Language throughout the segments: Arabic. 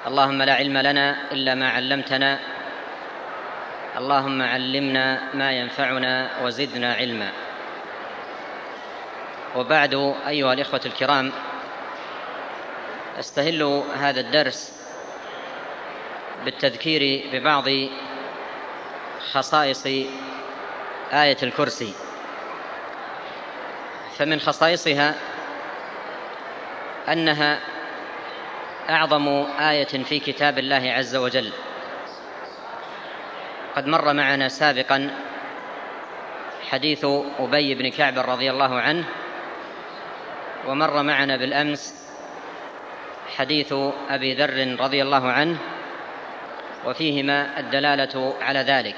اللهم لا علم لنا إلا ما علمتنا، اللهم علمنا ما ينفعنا وزدنا علما. وبعد، أيها الإخوة الكرام، أستهل هذا الدرس بالتذكير ببعض خصائص آية الكرسي. فمن خصائصها أنها أعظم آية في كتاب الله عز وجل. قد مر معنا سابقا حديث أبي بن كعب رضي الله عنه، ومر معنا بالأمس حديث أبي ذر رضي الله عنه، وفيهما الدلالة على ذلك.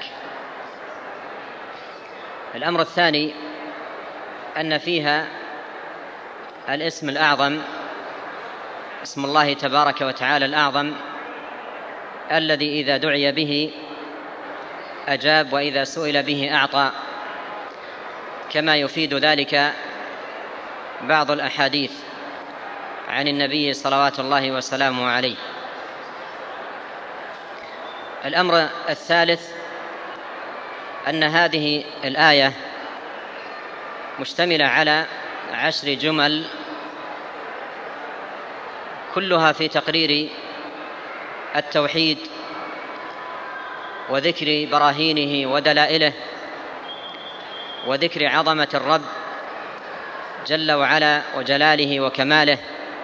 الأمر الثاني أن فيها الاسم الأعظم، اسم الله تبارك وتعالى الأعظم، الذي إذا دعي به أجاب، وإذا سئل به أعطى، كما يفيد ذلك بعض الأحاديث عن النبي صلوات الله وسلامه عليه. الأمر الثالث أن هذه الآية مشتملة على 10 جمل، كلها في تقرير التوحيد وذكر براهينه ودلائله وذكر عظمة الرب جل وعلا وجلاله وكماله.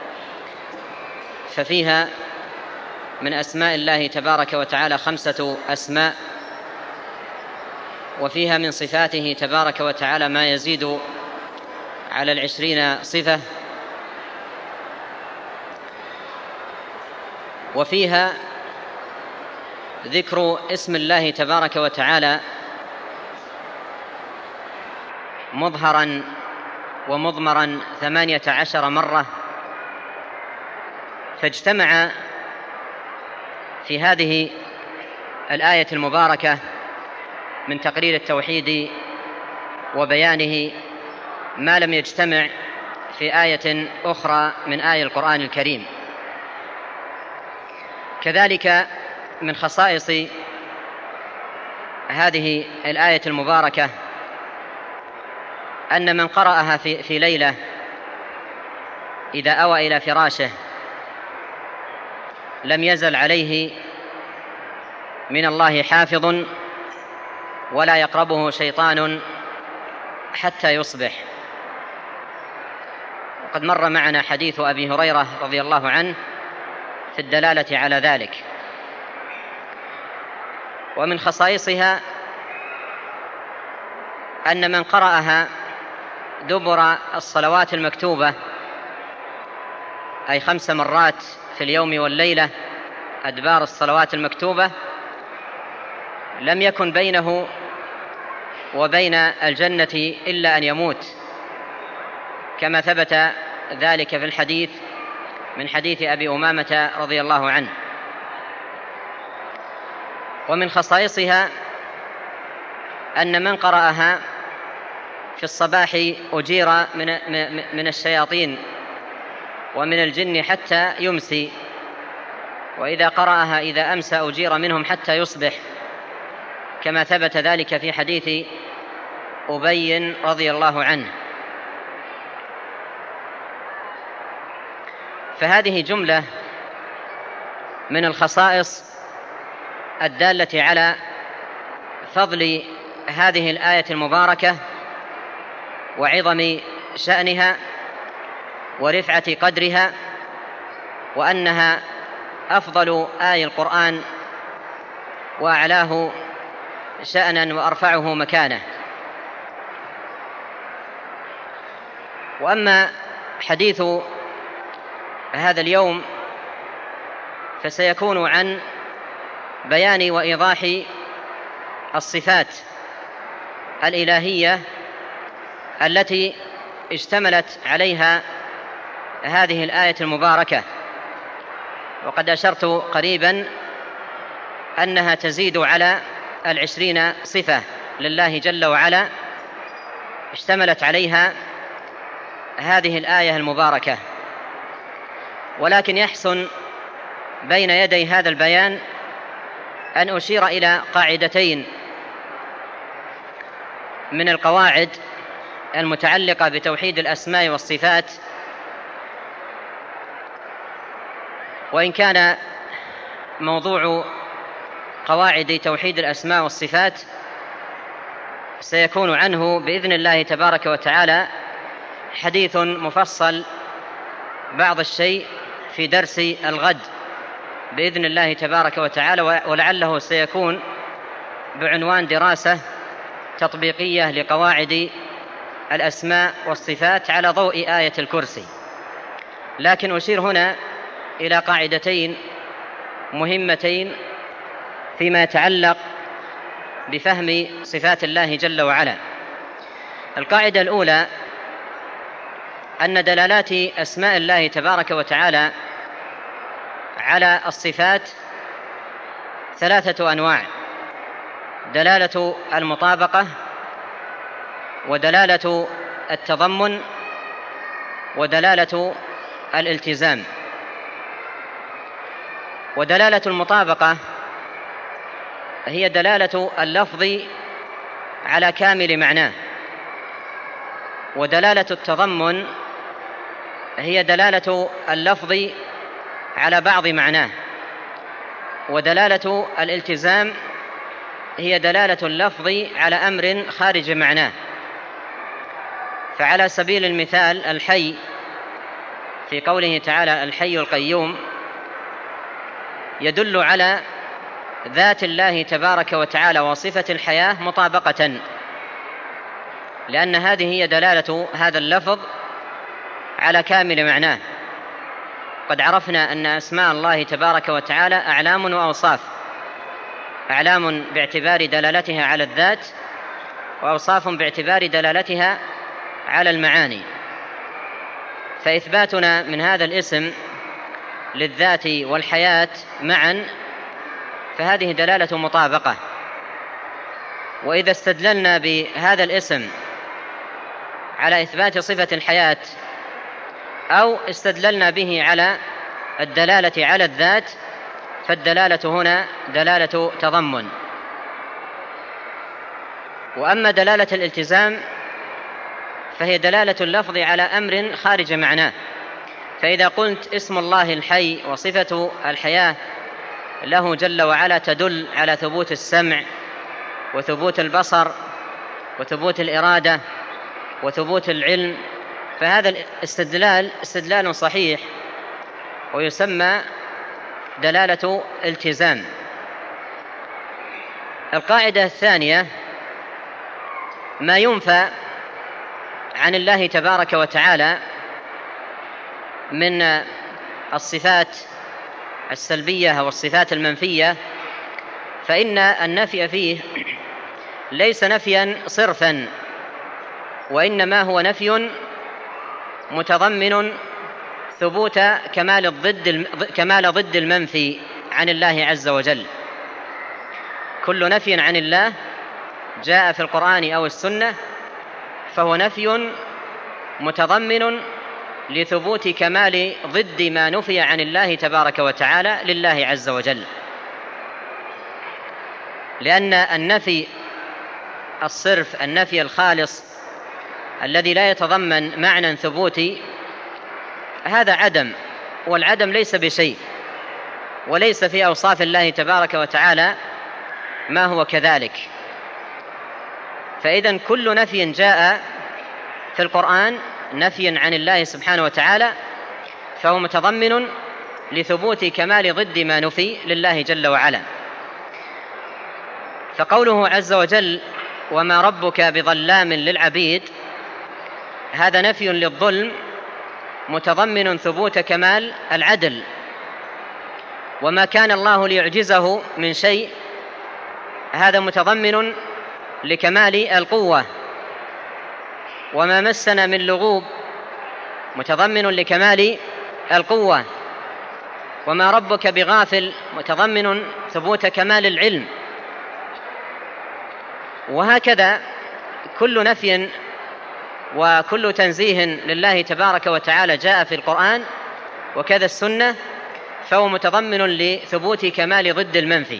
ففيها من أسماء الله تبارك وتعالى 5 أسماء، وفيها من صفاته تبارك وتعالى ما يزيد على 20 صفة، وفيها ذكر اسم الله تبارك وتعالى مظهرا ومضمرا 18 مرة. فاجتمع في هذه الآية المباركة من تقرير التوحيد وبيانه ما لم يجتمع في آية أخرى من آية القرآن الكريم. كذلك من خصائص هذه الآية المباركة أن من قرأها في ليلة إذا أوى إلى فراشه لم يزل عليه من الله حافظ، ولا يقربه شيطان حتى يصبح. وقد مر معنا حديث أبي هريرة رضي الله عنه في الدلالة على ذلك. ومن خصائصها أن من قرأها دبر الصلوات المكتوبة، أي 5 مرات في اليوم والليلة أدبار الصلوات المكتوبة، لم يكن بينه وبين الجنة إلا أن يموت، كما ثبت ذلك في الحديث من حديث أبي أمامة رضي الله عنه. ومن خصائصها أن من قرأها في الصباح أجير من الشياطين ومن الجن حتى يمسي، وإذا قرأها إذا أمسى أجير منهم حتى يصبح، كما ثبت ذلك في حديث أبي رضي الله عنه. فهذه جملة من الخصائص الدالة على فضل هذه الآية المباركة وعظم شأنها ورفعة قدرها، وأنها أفضل آي القرآن وأعلاه شأنا وأرفعه مكانه. وأما حديث هذا اليوم فسيكون عن بيان وإيضاح الصفات الإلهية التي اشتملت عليها هذه الآية المباركة. وقد أشرت قريبا أنها تزيد على 20 صفة لله جل وعلا اشتملت عليها هذه الآية المباركة. ولكن يحسن بين يدي هذا البيان أن أشير إلى قاعدتين من القواعد المتعلقة بتوحيد الأسماء والصفات. وإن كان موضوع قواعد توحيد الأسماء والصفات سيكون عنه بإذن الله تبارك وتعالى حديث مفصل بعض الشيء في درس الغد بإذن الله تبارك وتعالى، ولعله سيكون بعنوان دراسة تطبيقية لقواعد الأسماء والصفات على ضوء آية الكرسي. لكن أشير هنا إلى قاعدتين مهمتين فيما يتعلق بفهم صفات الله جل وعلا. القاعدة الأولى أن دلالات أسماء الله تبارك وتعالى على الصفات ثلاثة أنواع: دلالة المطابقة، ودلالة التضمن، ودلالة الالتزام. ودلالة المطابقة هي دلالة اللفظ على كامل معناه، ودلالة التضمن هي دلالة اللفظ على بعض معناه، ودلالة الالتزام هي دلالة اللفظ على أمر خارج معناه. فعلى سبيل المثال الحي في قوله تعالى الحي القيوم يدل على ذات الله تبارك وتعالى وصفة الحياة مطابقة، لأن هذه هي دلالة هذا اللفظ على كامل معناه. قد عرفنا أن أسماء الله تبارك وتعالى أعلام وأوصاف، أعلام باعتبار دلالتها على الذات، وأوصاف باعتبار دلالتها على المعاني. فإثباتنا من هذا الاسم للذات والحياة معا فهذه دلالة مطابقة. وإذا استدللنا بهذا الاسم على إثبات صفة الحياة أو استدللنا به على الدلالة على الذات فالدلالة هنا دلالة تضمن. وأما دلالة الالتزام فهي دلالة اللفظ على أمر خارج معناه. فإذا قلت اسم الله الحي وصفة الحياة له جل وعلا تدل على ثبوت السمع وثبوت البصر وثبوت الإرادة وثبوت العلم، فهذا الاستدلال استدلال صحيح ويسمى دلالة التزام. القاعدة الثانية: ما ينفى عن الله تبارك وتعالى من الصفات السلبية أو الصفات المنفية فإن النفي فيه ليس نفيا صرفا، وإنما هو نفي متضمن ثبوت كمال ضد المنفي عن الله عز وجل. كل نفي عن الله جاء في القرآن أو السنة فهو نفي متضمن لثبوت كمال ضد ما نفي عن الله تبارك وتعالى لله عز وجل. لأن النفي الصرف، النفي الخالص الذي لا يتضمن معنى ثبوتي، هذا عدم، والعدم ليس بشيء، وليس في أوصاف الله تبارك وتعالى ما هو كذلك. فإذن كل نفي جاء في القرآن نفي عن الله سبحانه وتعالى فهو متضمن لثبوت كمال ضد ما نفي لله جل وعلا. فقوله عز وجل وما ربك بظلام للعبيد، هذا نفي للظلم متضمن ثبوت كمال العدل. وما كان الله ليعجزه من شيء، هذا متضمن لكمال القوة. وما مسنا من لغوب متضمن لكمال القوة. وما ربك بغافل متضمن ثبوت كمال العلم. وهكذا كل نفي وكل تنزيه لله تبارك وتعالى جاء في القرآن وكذا السنة فهو متضمن لثبوت كمال ضد المنفي.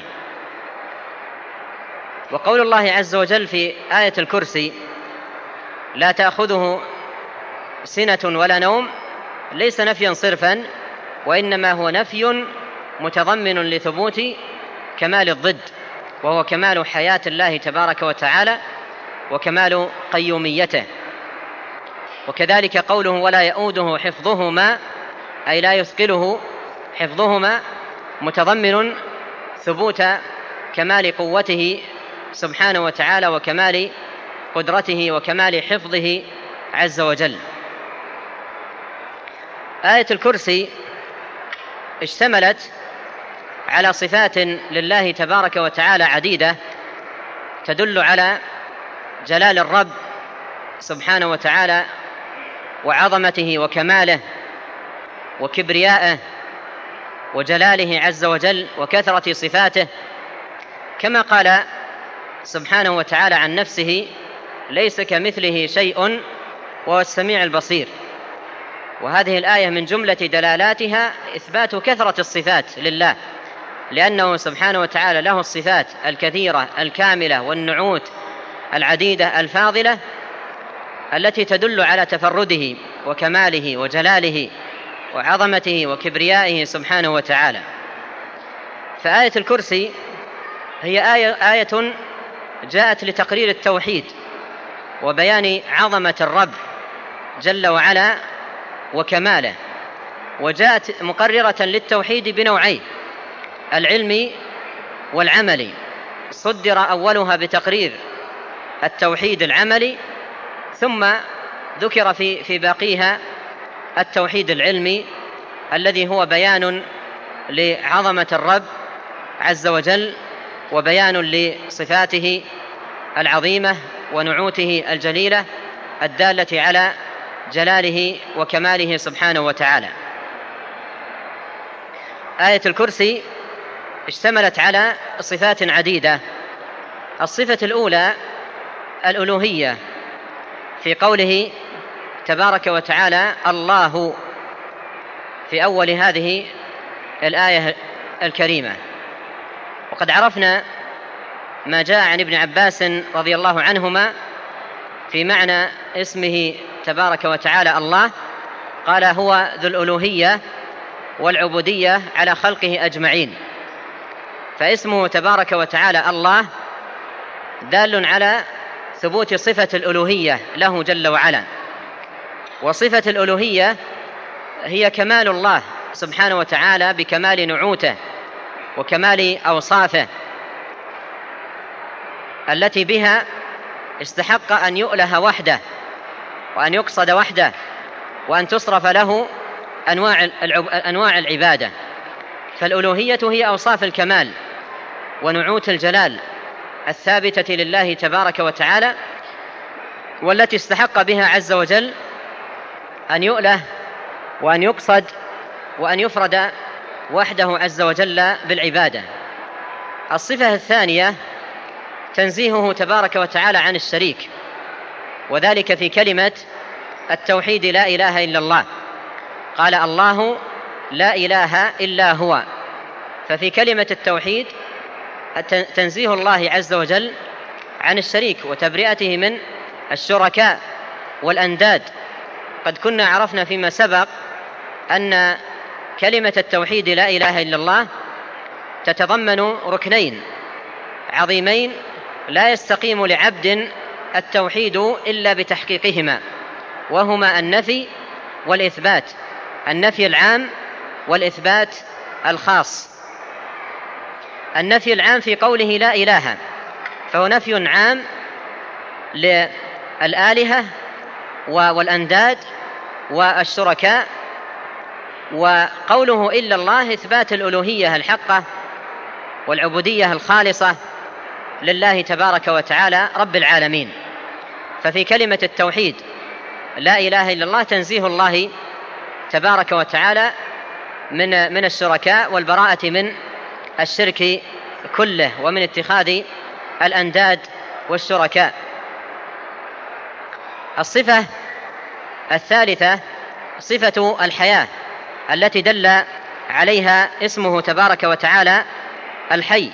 وقول الله عز وجل في آية الكرسي لا تأخذه سنة ولا نوم ليس نفيا صرفا، وإنما هو نفي متضمن لثبوت كمال الضد، وهو كمال حياة الله تبارك وتعالى وكمال قيوميته. وكذلك قوله ولا يؤوده حفظهما أي لا يثقله حفظهما متضمن ثبوت كمال قوته سبحانه وتعالى وكمال قدرته وكمال حفظه عز وجل. آية الكرسي اشتملت على صفات لله تبارك وتعالى عديدة تدل على جلال الرب سبحانه وتعالى وعظمته وكماله وكبريائه وجلاله عز وجل وكثرة صفاته، كما قال سبحانه وتعالى عن نفسه ليس كمثله شيء وهو السميع البصير. وهذه الآية من جملة دلالاتها إثبات كثرة الصفات لله، لأنه سبحانه وتعالى له الصفات الكثيرة الكاملة والنعوت العديدة الفاضلة التي تدل على تفرده وكماله وجلاله وعظمته وكبريائه سبحانه وتعالى. فآية الكرسي هي آية جاءت لتقرير التوحيد وبيان عظمة الرب جل وعلا وكماله، وجاءت مقررة للتوحيد بنوعين العلمي والعملي. صدر أولها بتقرير التوحيد العملي، ثم ذكر في باقيها التوحيد العلمي الذي هو بيان لعظمة الرب عز وجل وبيان لصفاته العظيمة ونعوته الجليلة الدالة على جلاله وكماله سبحانه وتعالى. آية الكرسي اشتملت على صفات عديدة. الصفة الأولى الألوهية في قوله تبارك وتعالى الله في أول هذه الآية الكريمة. وقد عرفنا ما جاء عن ابن عباس رضي الله عنهما في معنى اسمه تبارك وتعالى الله، قال هو ذو الألوهية والعبودية على خلقه أجمعين. فاسمه تبارك وتعالى الله دال على ثبوت صفة الألوهية له جل وعلا، وصفة الألوهية هي كمال الله سبحانه وتعالى بكمال نعوته وكمال أوصافه التي بها استحق أن يؤله وحده وأن يقصد وحده وأن تصرف له أنواع العبادة. فالألوهية هي أوصاف الكمال ونعوت الجلال الثابتة لله تبارك وتعالى، والتي استحق بها عز وجل أن يؤله وأن يقصد وأن يفرد وحده عز وجل بالعبادة. الصفة الثانية تنزيهه تبارك وتعالى عن الشريك، وذلك في كلمة التوحيد لا إله إلا الله. قال الله لا إله إلا هو، ففي كلمة التوحيد تنزيه الله عز وجل عن الشريك وتبرئته من الشركاء والأنداد. قد كنا عرفنا فيما سبق أن كلمة التوحيد لا إله إلا الله تتضمن ركنين عظيمين لا يستقيم لعبد التوحيد إلا بتحقيقهما، وهما النفي والإثبات، النفي العام والإثبات الخاص. النفي العام في قوله لا إله فهو نفي عام للآلهة والأنداد والشركاء، وقوله إلا الله إثبات الألوهية الحقة والعبودية الخالصة لله تبارك وتعالى رب العالمين. ففي كلمة التوحيد لا إله إلا الله تنزيه الله تبارك وتعالى من الشركاء والبراءة من الشرك كله ومن اتخاذ الأنداد والشركاء. الصفة الثالثة صفة الحياة التي دل عليها اسمه تبارك وتعالى الحي.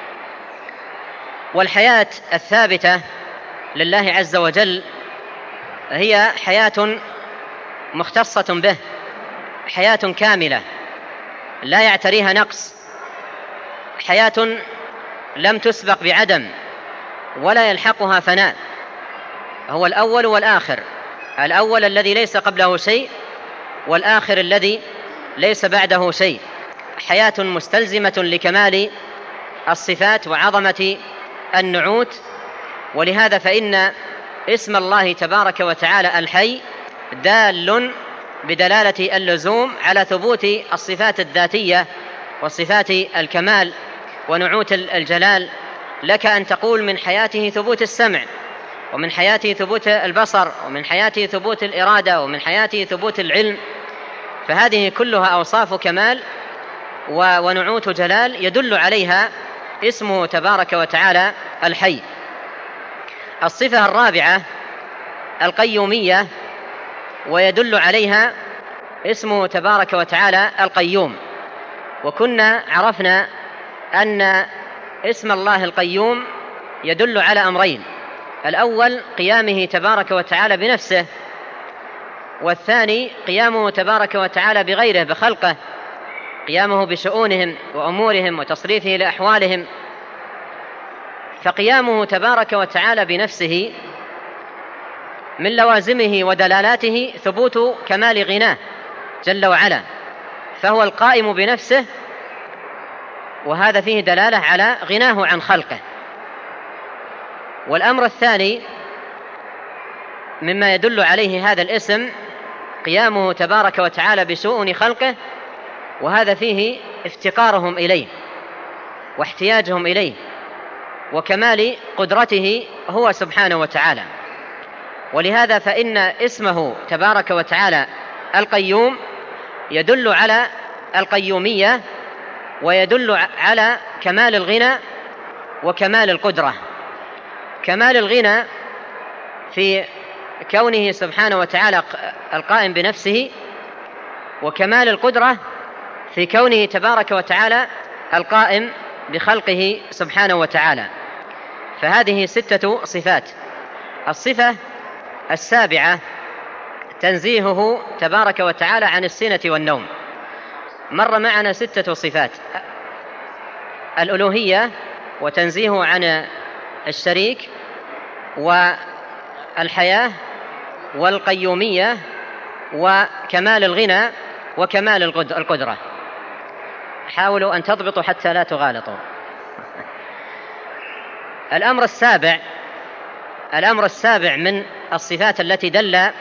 والحياة الثابتة لله عز وجل هي حياة مختصة به، حياة كاملة لا يعتريها نقص، حياة لم تسبق بعدم ولا يلحقها فناء. هو الأول والآخر، الأول الذي ليس قبله شيء، والآخر الذي ليس بعده شيء. حياة مستلزمة لكمال الصفات وعظمة النعوت. ولهذا فإن اسم الله تبارك وتعالى الحي دال بدلالة اللزوم على ثبوت الصفات الذاتية وصفات الكمال ونعوت الجلال. لك أن تقول من حياته ثبوت السمع، ومن حياته ثبوت البصر، ومن حياته ثبوت الإرادة، ومن حياته ثبوت العلم. فهذه كلها أوصاف كمال ونعوت جلال يدل عليها اسمه تبارك وتعالى الحي. الصفة الرابعة القيومية، ويدل عليها اسمه تبارك وتعالى القيوم. وكنا عرفنا أن اسم الله القيوم يدل على أمرين: الأول قيامه تبارك وتعالى بنفسه، والثاني قيامه تبارك وتعالى بغيره بخلقه، قيامه بشؤونهم وأمورهم وتصريفه لأحوالهم. فقيامه تبارك وتعالى بنفسه من لوازمه ودلالاته ثبوت كمال غناه جل وعلا، فهو القائم بنفسه، وهذا فيه دلالة على غناه عن خلقه. والأمر الثاني مما يدل عليه هذا الاسم قيامه تبارك وتعالى بشؤون خلقه، وهذا فيه افتقارهم إليه واحتياجهم إليه وكمال قدرته هو سبحانه وتعالى. ولهذا فإن اسمه تبارك وتعالى القيوم يدل على القيومية، ويدل على كمال الغنى وكمال القدرة. كمال الغنى في كونه سبحانه وتعالى القائم بنفسه، وكمال القدرة في كونه تبارك وتعالى القائم بخلقه سبحانه وتعالى. فهذه 6 صفات. الصفة السابعة تنزيهه تبارك وتعالى عن السنة والنوم. مر معنا 6 صفات: الألوهية، وتنزيهه عن الشريك، والحياة، والقيومية، وكمال الغنى، وكمال القدرة. حاولوا أن تضبطوا حتى لا تغالطوا. الأمر السابع من الصفات التي دل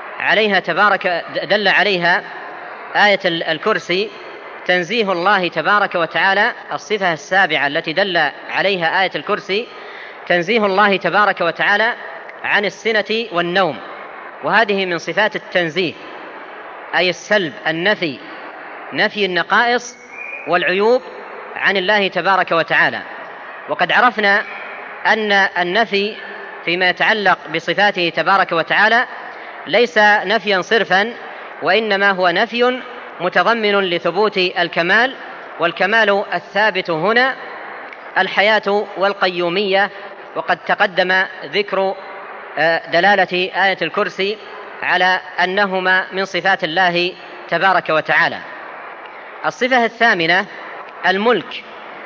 عليها آية الكرسي تنزيه الله تبارك وتعالى. الصفة السابعة التي دل عليها آية الكرسي تنزيه الله تبارك وتعالى عن السنة والنوم، وهذه من صفات التنزيه، أي السلب، النفي، نفي النقائص والعيوب عن الله تبارك وتعالى. وقد عرفنا أن النفي فيما يتعلق بصفاته تبارك وتعالى ليس نفيا صرفا، وإنما هو نفي متضمن لثبوت الكمال. والكمال الثابت هنا الحياة والقيومية، وقد تقدم ذكر دلالة آية الكرسي على أنهما من صفات الله تبارك وتعالى. الصفة الثامنة الملك،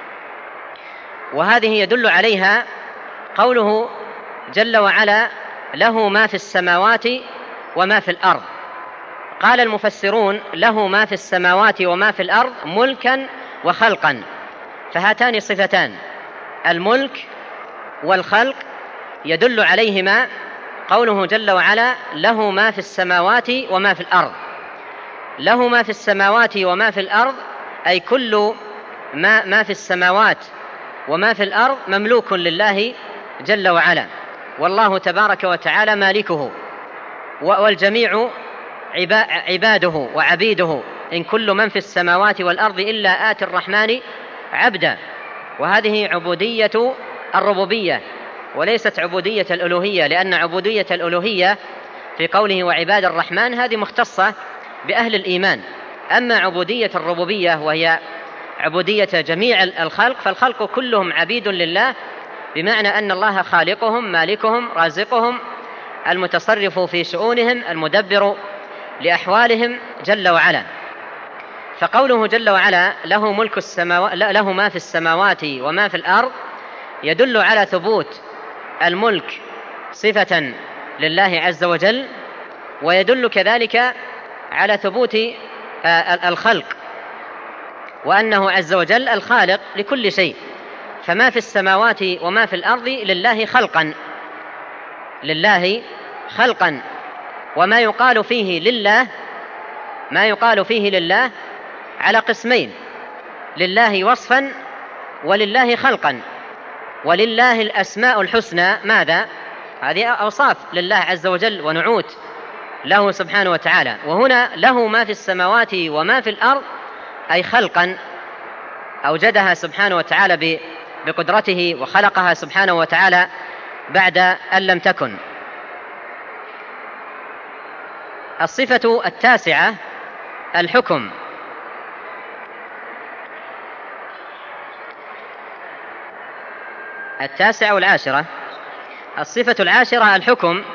وهذه يدل عليها قوله جل وعلا: له ما في السماوات وما في الأرض. قال المفسرون: له ما في السماوات وما في الأرض ملكا وخلقا. فهاتان صفتان، الملك والخلق، يدل عليهما قوله جل وعلا: له ما في السماوات وما في الأرض. له ما في السماوات وما في الأرض أي كل ما في السماوات وما في الأرض مملوك لله جل وعلا، والله تبارك وتعالى مالكه، والجميع عباده وعبيده، إن كل من في السماوات والأرض إلا آتي الرحمن عبدا. وهذه عبودية الربوبية وليست عبودية الألوهية، لأن عبودية الألوهية في قوله وعباد الرحمن هذه مختصة بأهل الإيمان، أما عبودية الربوبية وهي عبودية جميع الخلق، فالخلق كلهم عبيد لله، بمعنى أن الله خالقهم مالكهم رازقهم المتصرف في شؤونهم المدبر لأحوالهم جل وعلا. فقوله جل وعلا له ملك السماوات، له ما في السماوات وما في الأرض، يدل على ثبوت الملك صفة لله عز وجل، ويدل كذلك على ثبوت الخلق، وأنه عز وجل الخالق لكل شيء. فما في السماوات وما في الأرض لله خلقا، لله خلقا. وما يقال فيه لله، ما يقال فيه لله على قسمين: لله وصفا ولله خلقا. ولله الأسماء الحسنى، ماذا؟ هذه أوصاف لله عز وجل ونعوت له سبحانه وتعالى. وهنا له ما في السماوات وما في الأرض، أي خلقا أوجدها سبحانه وتعالى بقدرته، وخلقها سبحانه وتعالى بعد أن لم تكن. الصفة التاسعة الحكم. التاسعة والعاشرة. الصفة العاشرة الحكم.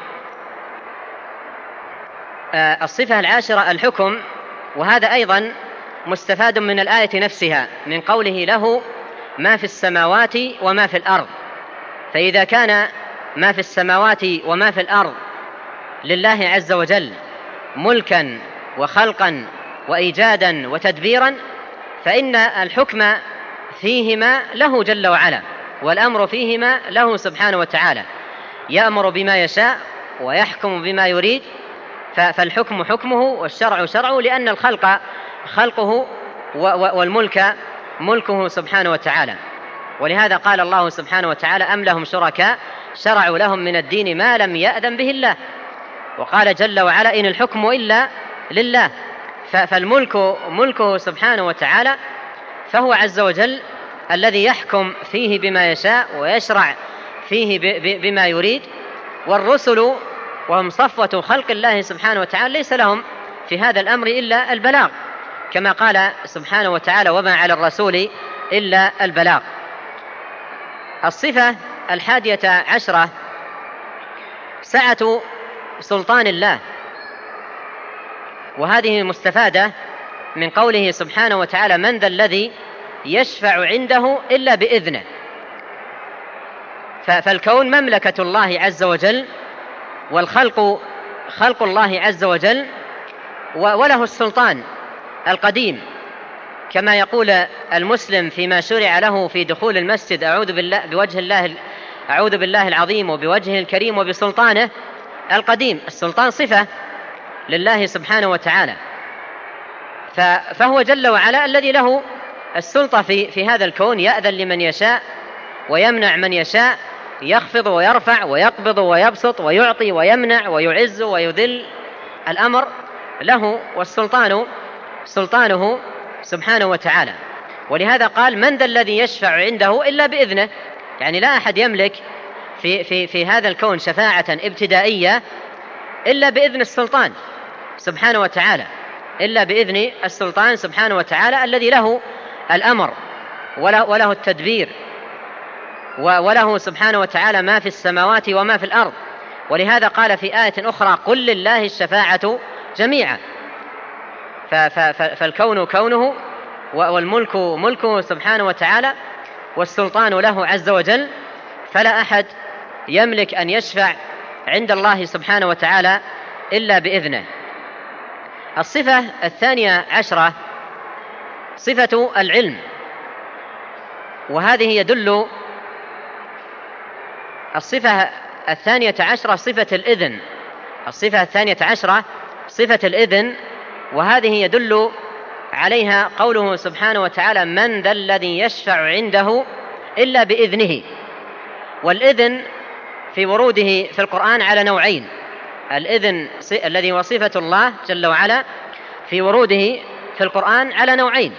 الصفة العاشرة الحكم، وهذا أيضا مستفاد من الآية نفسها، من قوله له ما في السماوات وما في الأرض. فإذا كان ما في السماوات وما في الأرض لله عز وجل ملكا وخلقا وإيجادا وتدبيرا، فإن الحكم فيهما له جل وعلا، والأمر فيهما له سبحانه وتعالى، يأمر بما يشاء ويحكم بما يريد. فالحكم حكمه والشرع شرعه، لأن الخلق خلقه والملك ملكه سبحانه وتعالى. ولهذا قال الله سبحانه وتعالى: أم لهم شركاء شرعوا لهم من الدين ما لم يأذن به الله. وقال جل وعلا: إن الحكم إلا لله. فالملك ملكه سبحانه وتعالى، فهو عز وجل الذي يحكم فيه بما يشاء ويشرع فيه بما يريد. والرسل وهم صفوة خلق الله سبحانه وتعالى ليس لهم في هذا الأمر إلا البلاغ، كما قال سبحانه وتعالى: وما على الرسول إلا البلاغ. الصفة 11 سعة سلطان الله، وهذه مستفادة من قوله سبحانه وتعالى: من ذا الذي يشفع عنده إلا بإذنه. فالكون مملكة الله عز وجل، والخلق خلق الله عز وجل، وله السلطان القديم، كما يقول المسلم فيما شرع له في دخول المسجد: أعوذ بالله العظيم وبوجهه الكريم وبسلطانه القديم. السلطان صفة لله سبحانه وتعالى، فهو جل وعلا الذي له السلطة في هذا الكون، يأذن لمن يشاء ويمنع من يشاء، يخفض ويرفع ويقبض ويبسط ويعطي ويمنع ويعز ويذل. الأمر له، والسلطان سلطانه سبحانه وتعالى. ولهذا قال: من ذا الذي يشفع عنده إلا بإذنه. يعني لا أحد يملك في هذا الكون شفاعة ابتدائية إلا بإذن السلطان سبحانه وتعالى، إلا بإذن السلطان سبحانه وتعالى الذي له الأمر وله التدبير، وله سبحانه وتعالى ما في السماوات وما في الأرض. ولهذا قال في آية أخرى: قل لله الشفاعة جميعا. فالكون كونه، والملك ملكه سبحانه وتعالى، والسلطان له عز وجل، فلا أحد يملك أن يشفع عند الله سبحانه وتعالى إلا بإذنه. الصفة 12 صفة العلم، وهذه يدل الصفة 12 صفة الإذن. الصفة 12 صفة الإذن، وهذه يدل عليها قوله سبحانه وتعالى: من ذا الذي يشفع عنده إلا بإذنه. والإذن في وروده في القرآن على نوعين: الإذن الذي هو صفة الله جل وعلا في وروده في القرآن على نوعين: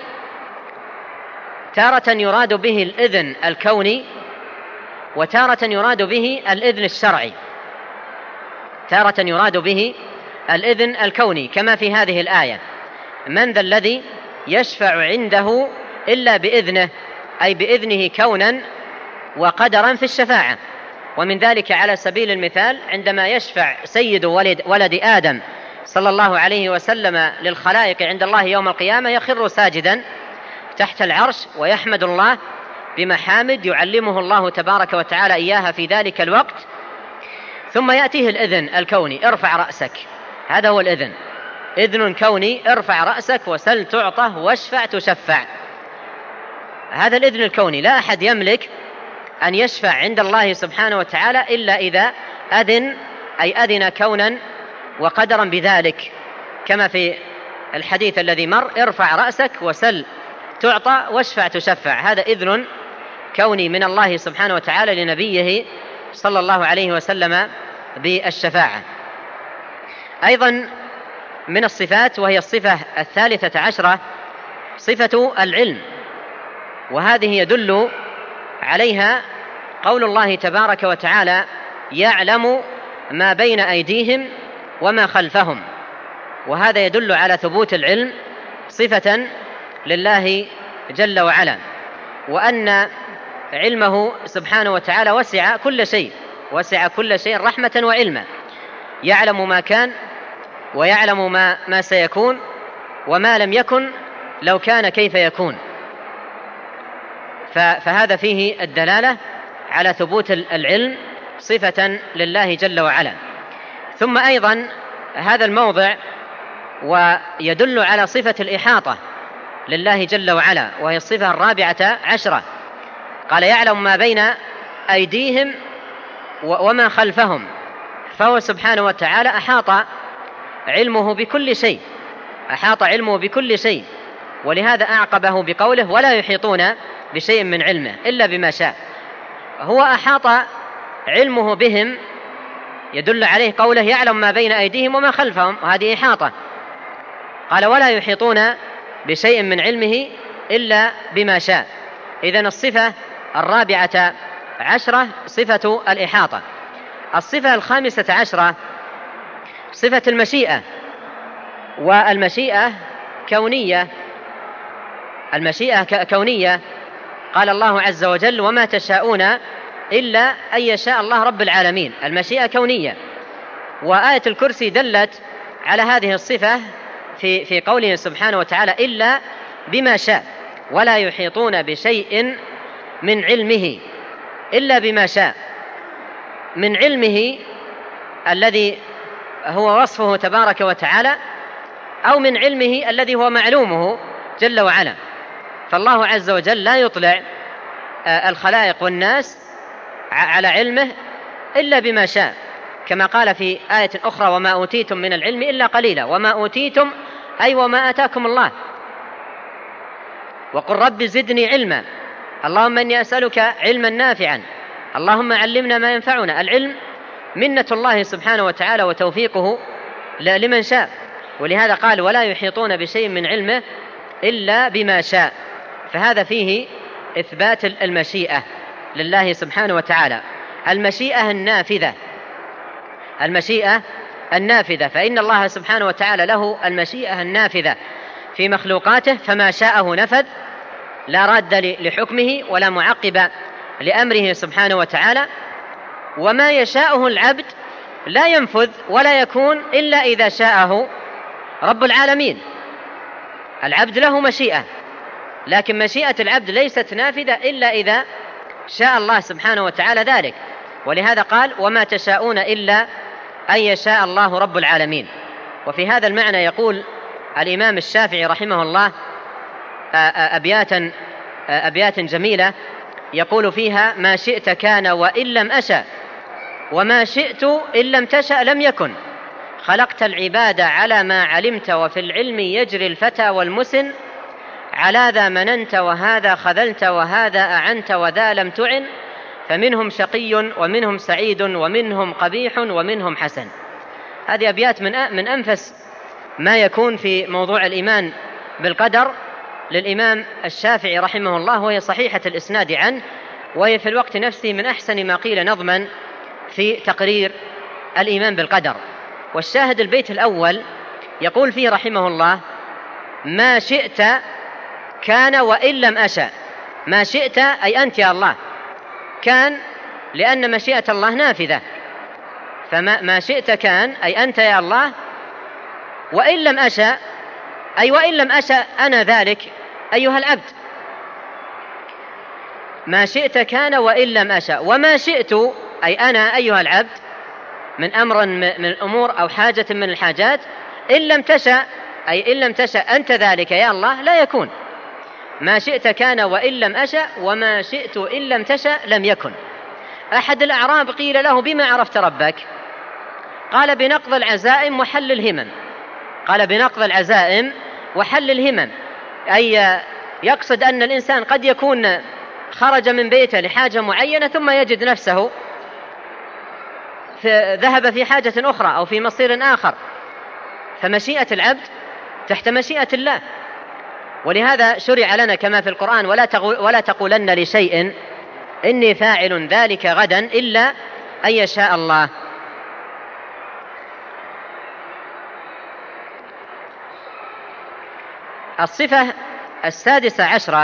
تارة يراد به الإذن الكوني، وتارة يراد به الإذن الشرعي. تارة يراد به الإذن الكوني كما في هذه الآية: من ذا الذي يشفع عنده إلا بإذنه، أي بإذنه كونا وقدرا في الشفاعة. ومن ذلك على سبيل المثال عندما يشفع سيد ولد آدم صلى الله عليه وسلم للخلائق عند الله يوم القيامة، يخر ساجدا تحت العرش ويحمد الله بمحامد يعلمه الله تبارك وتعالى إياها في ذلك الوقت، ثم يأتيه الإذن الكوني: ارفع رأسك. هذا هو الإذن، إذن كوني: ارفع رأسك وسل تعطى واشفع تشفع. هذا الإذن الكوني، لا أحد يملك أن يشفع عند الله سبحانه وتعالى إلا إذا أذن، أي أذن كونا وقدرا بذلك، كما في الحديث الذي مر: ارفع رأسك وسل تعطى واشفع تشفع. هذا إذن كوني من الله سبحانه وتعالى لنبيه صلى الله عليه وسلم بالشفاعة. أيضا من الصفات، وهي الصفة 13، صفة العلم، وهذه يدل عليها قول الله تبارك وتعالى: يعلم ما بين أيديهم وما خلفهم. وهذا يدل على ثبوت العلم صفة لله جل وعلا، وأن علمه سبحانه وتعالى وسع كل شيء رحمة وعلما. يعلم ما كان ويعلم ما سيكون وما لم يكن لو كان كيف يكون. فهذا فيه الدلالة على ثبوت العلم صفة لله جل وعلا. ثم أيضا هذا الموضع ويدل على صفة الإحاطة لله جل وعلا، وهي الصفة 14. قال: يعلم ما بين أيديهم وما خلفهم. فهو سبحانه وتعالى أحاط علمه بكل شيء، ولهذا أعقبه بقوله: ولا يحيطون بشيء من علمه إلا بما شاء. هو أحاط علمه بهم، يدل عليه قوله: يعلم ما بين أيديهم وما خلفهم، وهذه إحاطة. قال: ولا يحيطون بشيء من علمه إلا بما شاء. إذن الصفة 14 صفة الإحاطة. الصفة 15 صفة المشيئة، والمشيئة كونية. قال الله عز وجل: وما تشاءون إلا أن يشاء الله رب العالمين. المشيئة كونية. وآية الكرسي دلت على هذه الصفة في قوله سبحانه وتعالى: إلا بما شاء، ولا يحيطون بشيء من علمه إلا بما شاء. من علمه الذي هو وصفه تبارك وتعالى، أو من علمه الذي هو معلومه جل وعلا. فالله عز وجل لا يطلع الخلائق والناس على علمه إلا بما شاء، كما قال في آية أخرى: وما أوتيتم من العلم إلا قليلا. وما أوتيتم أي وما آتاكم الله. وقل رب زدني علما. اللهم إني أسألك علما نافعا. اللهم علمنا ما ينفعنا. العلم منة الله سبحانه وتعالى وتوفيقه لمن شاء، ولهذا قال: ولا يحيطون بشيء من علمه إلا بما شاء. فهذا فيه إثبات المشيئة لله سبحانه وتعالى، المشيئة النافذة. فإن الله سبحانه وتعالى له المشيئة النافذة في مخلوقاته، فما شاءه نفذ، لا راد لحكمه ولا معقب لأمره سبحانه وتعالى. وما يشاءه العبد لا ينفذ ولا يكون إلا إذا شاءه رب العالمين. العبد له مشيئة، لكن مشيئة العبد ليست نافذة إلا إذا شاء الله سبحانه وتعالى ذلك. ولهذا قال: وما تشاءون إلا أن يشاء الله رب العالمين. وفي هذا المعنى يقول الإمام الشافعي رحمه الله أبيات جميلة يقول فيها: ما شئت كان وإن لم أشأ، وما شئت إن لم تشأ لم يكن. خلقت العباد على ما علمت، وفي العلم يجري الفتى والمسن. على ذا مننت وهذا خذلت، وهذا أعنت وذا لم تعن. فمنهم شقي ومنهم سعيد، ومنهم قبيح ومنهم حسن. هذه أبيات من أنفس ما يكون في موضوع الإيمان بالقدر للإمام الشافعي رحمه الله، وهي صحيحة الإسناد عنه، وهي في الوقت نفسه من أحسن ما قيل نظما في تقرير الإيمان بالقدر. والشاهد البيت الأول يقول فيه رحمه الله: ما شئت كان وإن لم أشأ. ما شئت أي أنت يا الله، كان لأن مشيئة الله نافذة، فما شئت كان أي أنت يا الله، وإن لم أشأ أي وإن لم أشأ أنا ذلك أيها العبد. ما شئت كان وإن لم أشأ، وما شئت أي أنا أيها العبد من أمر من الأمور أو حاجة من الحاجات، إن لم تشأ أي إن لم تشأ أنت ذلك يا الله لا يكون. ما شئت كان وإن لم أشأ، وما شئت إن لم تشأ لم يكن. أحد الأعراب قيل له بما عرفت ربك؟ قال بنقض العزائم وحل الهمم. قال بنقض العزائم وحل الهمم، أي يقصد أن الإنسان قد يكون خرج من بيته لحاجة معينة ثم يجد نفسه ذهب في حاجة أخرى أو في مصير آخر، فمشيئة العبد تحت مشيئة الله. ولهذا شرع لنا كما في القرآن: ولا تقولن لشيء إني فاعل ذلك غدا إلا أن يشاء الله. الصفة 16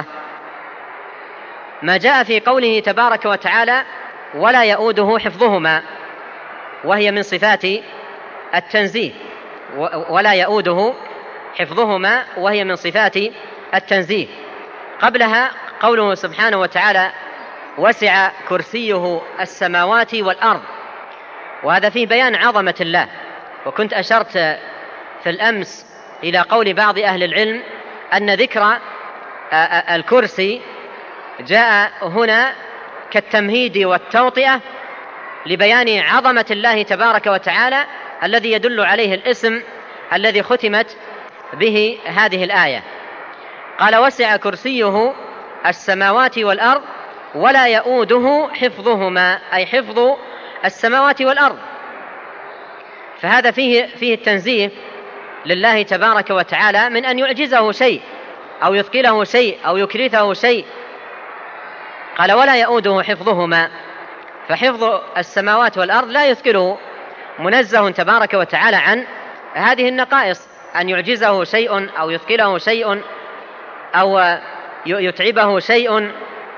ما جاء في قوله تبارك وتعالى: ولا يؤوده حفظهما، وهي من صفات التنزيه. ولا يؤوده حفظهما وهي من صفات التنزيه. قبلها قوله سبحانه وتعالى: وسع كرسيه السماوات والأرض، وهذا فيه بيان عظمة الله. وكنت أشرت في الأمس إلى قول بعض أهل العلم أن ذكر الكرسي جاء هنا كالتمهيد والتوطئة لبيان عظمة الله تبارك وتعالى، الذي يدل عليه الاسم الذي ختمت به هذه الآية. قال: وسع كرسيه السماوات والأرض ولا يؤوده حفظهما، أي حفظ السماوات والأرض. فهذا فيه التنزيه لله تبارك وتعالى من أن يعجزه شيء أو يثقله شيء أو يكلفه شيء. قال: ولا يؤوده حفظهما، فحفظ السماوات والأرض لا يثقله، منزه تبارك وتعالى عن هذه النقائص، أن يعجزه شيء أو يثقله شيء أو يتعبه شيء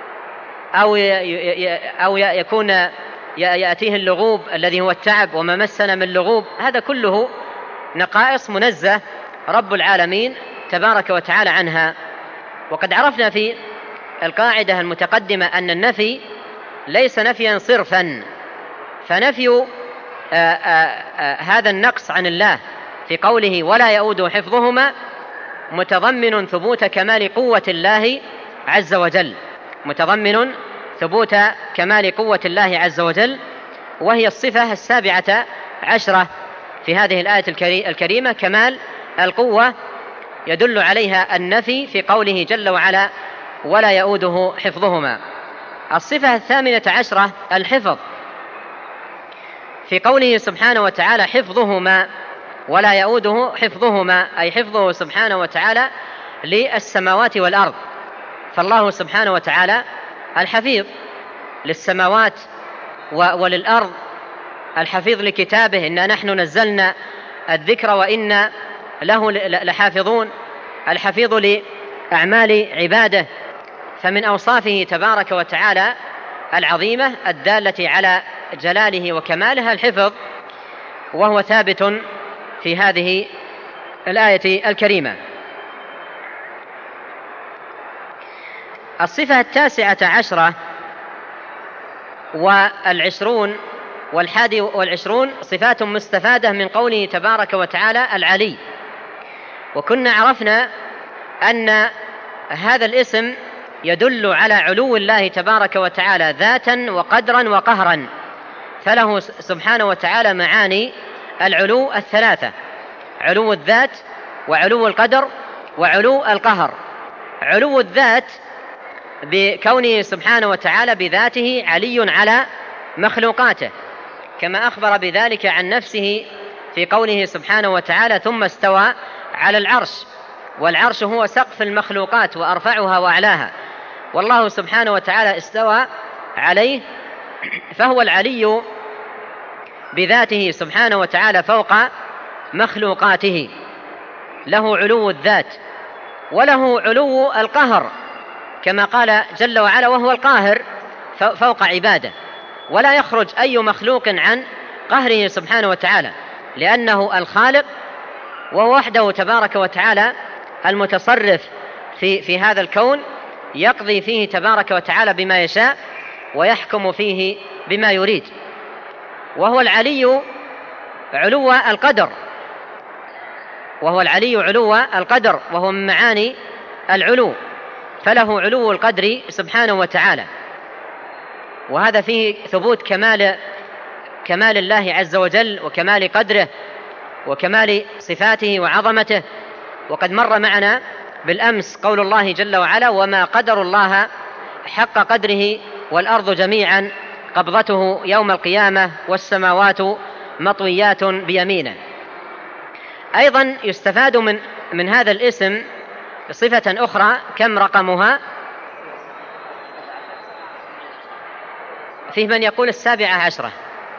أو يكون يأتيه اللغوب الذي هو التعب، وما مسنا من لغوب. هذا كله نقائص منزه رب العالمين تبارك وتعالى عنها. وقد عرفنا في القاعدة المتقدمة أن النفي ليس نفيا صرفا، فنفي هذا النقص عن الله في قوله ولا يؤوده حفظهما متضمن ثبوت كمال قوة الله عز وجل، متضمن ثبوت كمال قوة الله عز وجل، وهي الصفة 17 في هذه الآية الكريمة، كمال القوة يدل عليها النفي في قوله جل وعلا: ولا يؤوده حفظهما. الصفة 18 الحفظ في قوله سبحانه وتعالى: حفظهما ولا يؤوده حفظهما، أي حفظه سبحانه وتعالى للسماوات والأرض. فالله سبحانه وتعالى الحفيظ للسماوات وللأرض، الحفيظ لكتابه: إنا نحن نزلنا الذكر وإنا له لحافظون، الحفيظ لأعمال عباده. فمن أوصافه تبارك وتعالى العظيمة الدالة على جلاله وكمالها الحفظ، وهو ثابت في هذه الآية الكريمة. الصفة 19 والعشرون والحادي والعشرون صفات مستفادة من قوله تبارك وتعالى العلي. وكنا عرفنا أن هذا الاسم يدل على علو الله تبارك وتعالى ذاتا وقدرا وقهرا، فله سبحانه وتعالى معاني العلو 3: علو الذات وعلو القدر وعلو القهر. علو الذات بكونه سبحانه وتعالى بذاته علي على مخلوقاته، كما أخبر بذلك عن نفسه في قوله سبحانه وتعالى: ثم استوى على العرش، والعرش هو سقف المخلوقات وأرفعها وأعلاها، والله سبحانه وتعالى استوى عليه، فهو العلي بذاته سبحانه وتعالى فوق مخلوقاته، له علو الذات وله علو القهر كما قال جل وعلا: وهو القاهر فوق عباده. ولا يخرج أي مخلوق عن قهره سبحانه وتعالى، لأنه الخالق، وهو وحده تبارك وتعالى المتصرف في هذا الكون، يقضي فيه تبارك وتعالى بما يشاء ويحكم فيه بما يريد. وهو العلي علو القدر، وهو من معاني العلو، فله علو القدر سبحانه وتعالى. وهذا فيه ثبوت كمال الله عز وجل، وكمال قدره، وكمال صفاته وعظمته. وقد مر معنا بالأمس قول الله جل وعلا: وما قدر الله حق قدره والأرض جميعا قبضته يوم القيامة والسماوات مطويات بيمينه. أيضا يستفاد من هذا الاسم صفة أخرى. كم رقمها؟ فيه من يقول 17.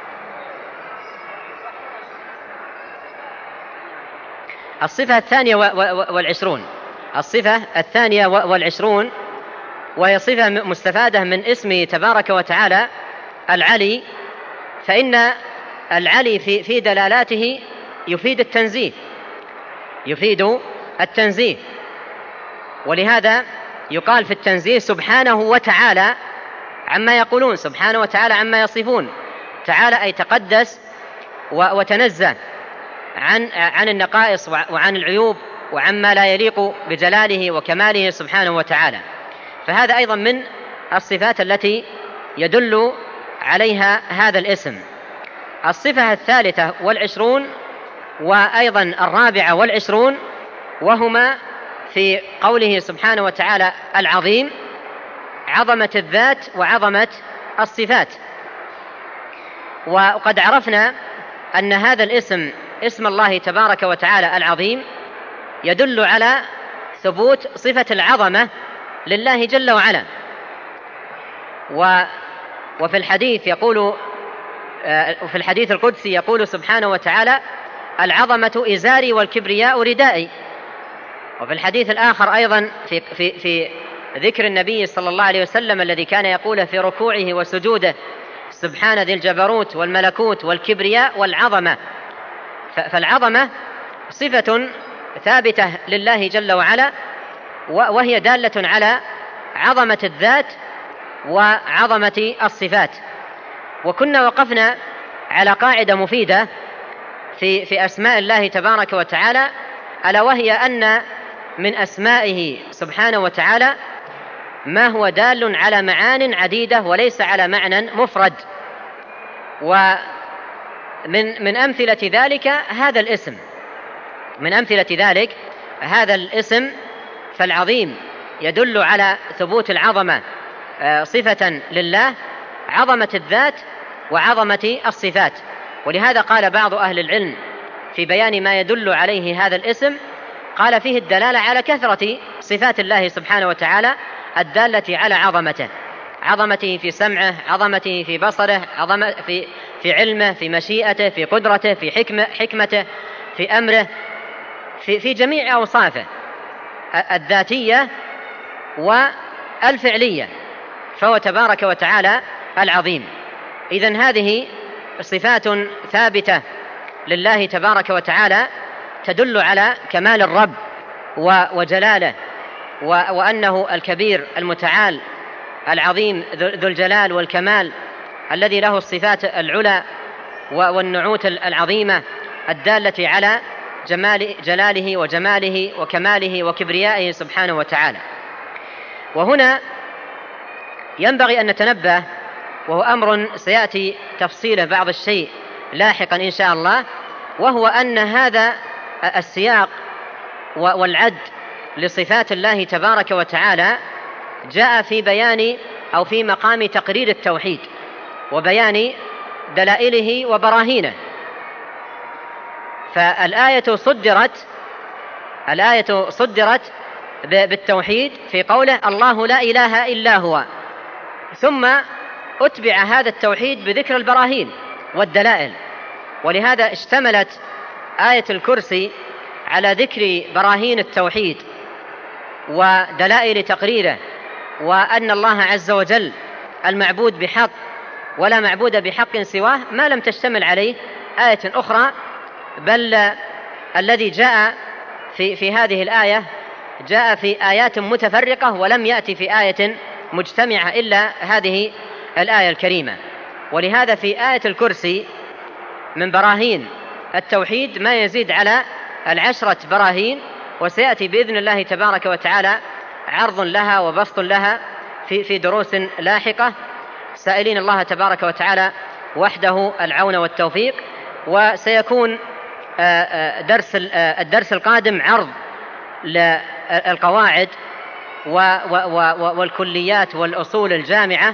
الصفة 22. الصفة 22، وهي صفة مستفادة من اسمه تبارك وتعالى العلي. فإن العلي في دلالاته يفيد التنزيه، ولهذا يقال في التنزيه: سبحانه وتعالى عما يقولون، سبحانه وتعالى عما يصفون. تعالى أي تقدس وتنزه عن النقائص وعن العيوب وعما لا يليق بجلاله وكماله سبحانه وتعالى. فهذا أيضا من الصفات التي يدل عليها هذا الاسم. الصفة 23 وأيضا 24، وهما في قوله سبحانه وتعالى العظيم: عظمة الذات وعظمة الصفات. وقد عرفنا أن هذا الاسم، اسم الله تبارك وتعالى العظيم، يدل على ثبوت صفة العظمة لله جل وعلا. وفي الحديث القدسي يقول سبحانه وتعالى: العظمة إزاري والكبرياء ردائي. وفي الحديث الآخر أيضا في ذكر النبي صلى الله عليه وسلم الذي كان يقول في ركوعه وسجوده: سبحان ذي الجبروت والملكوت والكبرياء والعظمة. فالعظمة صفة ثابتة لله جل وعلا، وهي دالة على عظمة الذات وعظمة الصفات. وكنا وقفنا على قاعدة مفيدة في أسماء الله تبارك وتعالى، ألا وهي أن من أسمائه سبحانه وتعالى ما هو دال على معان عديدة وليس على معنى مفرد. ومن أمثلة ذلك هذا الاسم، فالعظيم يدل على ثبوت العظمة صفة لله، عظمة الذات وعظمة الصفات. ولهذا قال بعض أهل العلم في بيان ما يدل عليه هذا الاسم، قال فيه الدلالة على كثرة صفات الله سبحانه وتعالى الدالة على عظمته في سمعه، عظمته في بصره، في علمه، في مشيئته، في قدرته، في حكمته، في أمره، في جميع أوصافه الذاتية والفعلية، فهو تبارك وتعالى العظيم. إذن هذه صفات ثابتة لله تبارك وتعالى تدل على كمال الرب وجلاله، وأنه الكبير المتعال العظيم ذو الجلال والكمال، الذي له الصفات العلى والنعوت العظيمة الدالة على جلاله وجماله وكماله وكبريائه سبحانه وتعالى. وهنا ينبغي أن نتنبه، وهو أمر سيأتي تفصيله بعض الشيء لاحقا إن شاء الله، وهو أن هذا السياق والعد لصفات الله تبارك وتعالى جاء في بيان أو في مقام تقرير التوحيد وبيان دلائله وبراهينه. فالآية صدرت بالتوحيد في قوله: الله لا إله إلا هو، ثم أتبع هذا التوحيد بذكر البراهين والدلائل. ولهذا اشتملت آية الكرسي على ذكر براهين التوحيد ودلائل تقريره، وأن الله عز وجل المعبود بحق ولا معبود بحق سواه، ما لم تشتمل عليه آية أخرى، بل الذي جاء في هذه الآية جاء في آيات متفرقة، ولم يأتي في آية مجتمعة إلا هذه الآية الكريمة. ولهذا في آية الكرسي من براهين التوحيد ما يزيد على 10 براهين، وسيأتي بإذن الله تبارك وتعالى عرض لها وبسط لها في دروس لاحقة، سائلين الله تبارك وتعالى وحده العون والتوفيق. وسيكون الدرس القادم عرض للقواعد والكليات والأصول الجامعة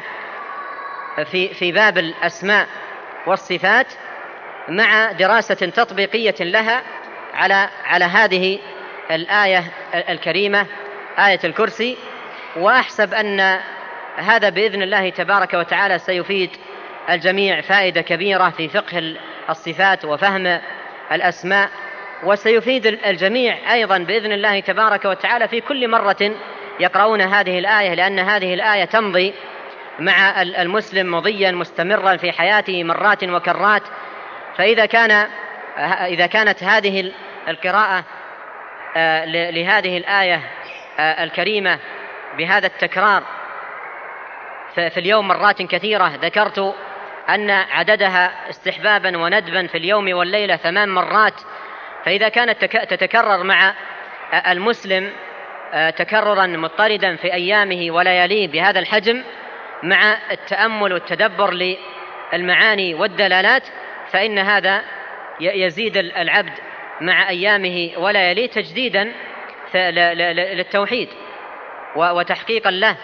في باب الأسماء والصفات، مع دراسة تطبيقية لها على هذه الآية الكريمة آية الكرسي. وأحسب أن هذا بإذن الله تبارك وتعالى سيفيد الجميع فائدة كبيرة في فقه الصفات وفهم الأسماء، وسيفيد الجميع أيضا بإذن الله تبارك وتعالى في كل مرة يقرؤون هذه الآية، لأن هذه الآية تمضي مع المسلم مضيا مستمرا في حياته مرات وكرات. فإذا كانت هذه القراءة لهذه الآية الكريمة بهذا التكرار في اليوم مرات كثيرة، ذكرت أن عددها استحبابا وندبا في اليوم والليلة 8 مرات، فإذا كانت تتكرر مع المسلم تكررا مضطردا في أيامه ولياليه بهذا الحجم، مع التأمل والتدبر للمعاني والدلالات، فإن هذا يزيد العبد مع أيامه ولياليه تجديدا للتوحيد وتحقيقا له،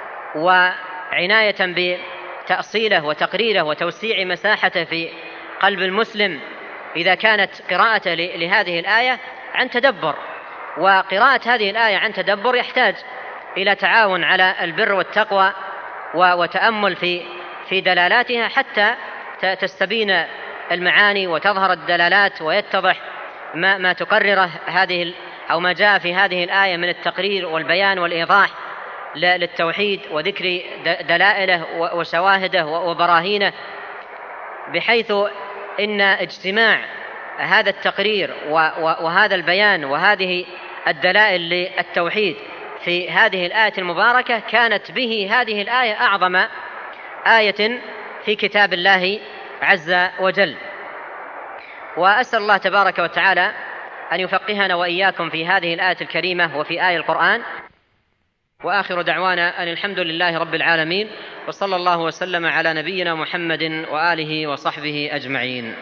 وعناية بتأصيله وتقريره وتوسيع مساحته في قلب المسلم، إذا كانت قراءة لهذه الآية عن تدبر. وقراءة هذه الآية عن تدبر يحتاج إلى تعاون على البر والتقوى وتأمل في دلالاتها، حتى تستبين المعاني وتظهر الدلالات ويتضح ما تقرره هذه أو ما جاء في هذه الآية من التقرير والبيان والإيضاح للتوحيد وذكر دلائله وشواهده وبراهينه، بحيث إن اجتماع هذا التقرير وهذا البيان وهذه الدلائل للتوحيد في هذه الآية المباركة كانت به هذه الآية أعظم آية في كتاب الله عز وجل. وأسأل الله تبارك وتعالى أن يفقهنا وإياكم في هذه الآية الكريمة وفي آية القرآن. وآخر دعوانا أن الحمد لله رب العالمين، وصلى الله وسلم على نبينا محمد وآله وصحبه أجمعين.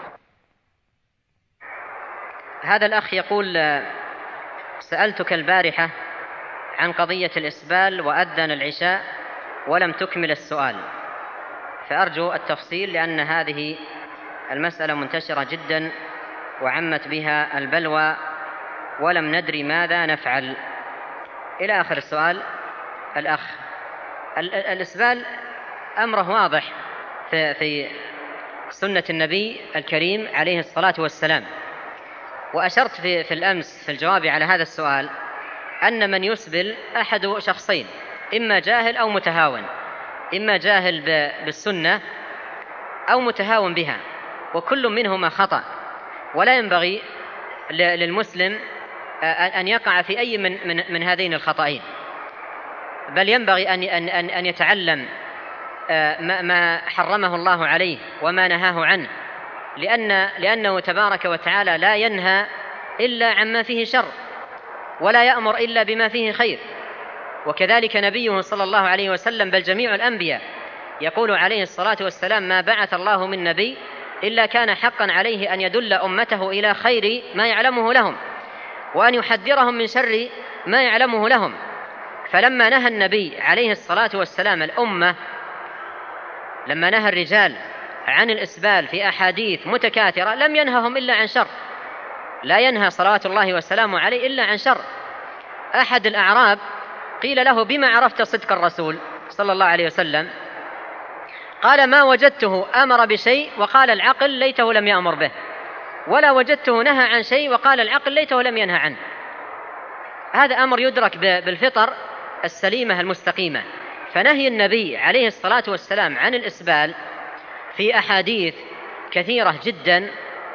هذا الأخ يقول: سألتك البارحة عن قضية الإسبال وأذن العشاء ولم تكمل السؤال، فأرجو التفصيل، لأن هذه المسألة منتشرة جدا وعمت بها البلوى ولم ندري ماذا نفعل، إلى آخر السؤال. الأخ، الإسبال أمره واضح في سنة النبي الكريم عليه الصلاة والسلام، وأشرت في الأمس في الجواب على هذا السؤال أن من يسبل أحد شخصين: إما جاهل أو متهاون، إما جاهل بالسنة أو متهاون بها، وكل منهما خطأ، ولا ينبغي للمسلم أن يقع في أي من هذين الخطأين، بل ينبغي أن يتعلم ما حرمه الله عليه وما نهاه عنه، لأنه تبارك وتعالى لا ينهى إلا عما فيه شر، ولا يأمر إلا بما فيه خير. وكذلك نبيه صلى الله عليه وسلم، بل جميع الأنبياء، يقول عليه الصلاة والسلام: ما بعث الله من نبي إلا كان حقا عليه أن يدل أمته إلى خير ما يعلمه لهم، وأن يحذرهم من شر ما يعلمه لهم. فلما نهى النبي عليه الصلاة والسلام الأمة، لما نهى الرجال عن الإسبال في أحاديث متكاثرة، لم ينههم إلا عن شر، لا ينهى صلوات الله والسلام عليه إلا عن شر. أحد الأعراب قيل له: بما عرفت صدق الرسول صلى الله عليه وسلم؟ قال: ما وجدته أمر بشيء وقال العقل ليته لم يأمر به، ولا وجدته نهى عن شيء وقال العقل ليته لم ينهى عنه. هذا أمر يدرك بالفطر السليمة المستقيمة. فنهي النبي عليه الصلاة والسلام عن الإسبال في أحاديث كثيرة جدا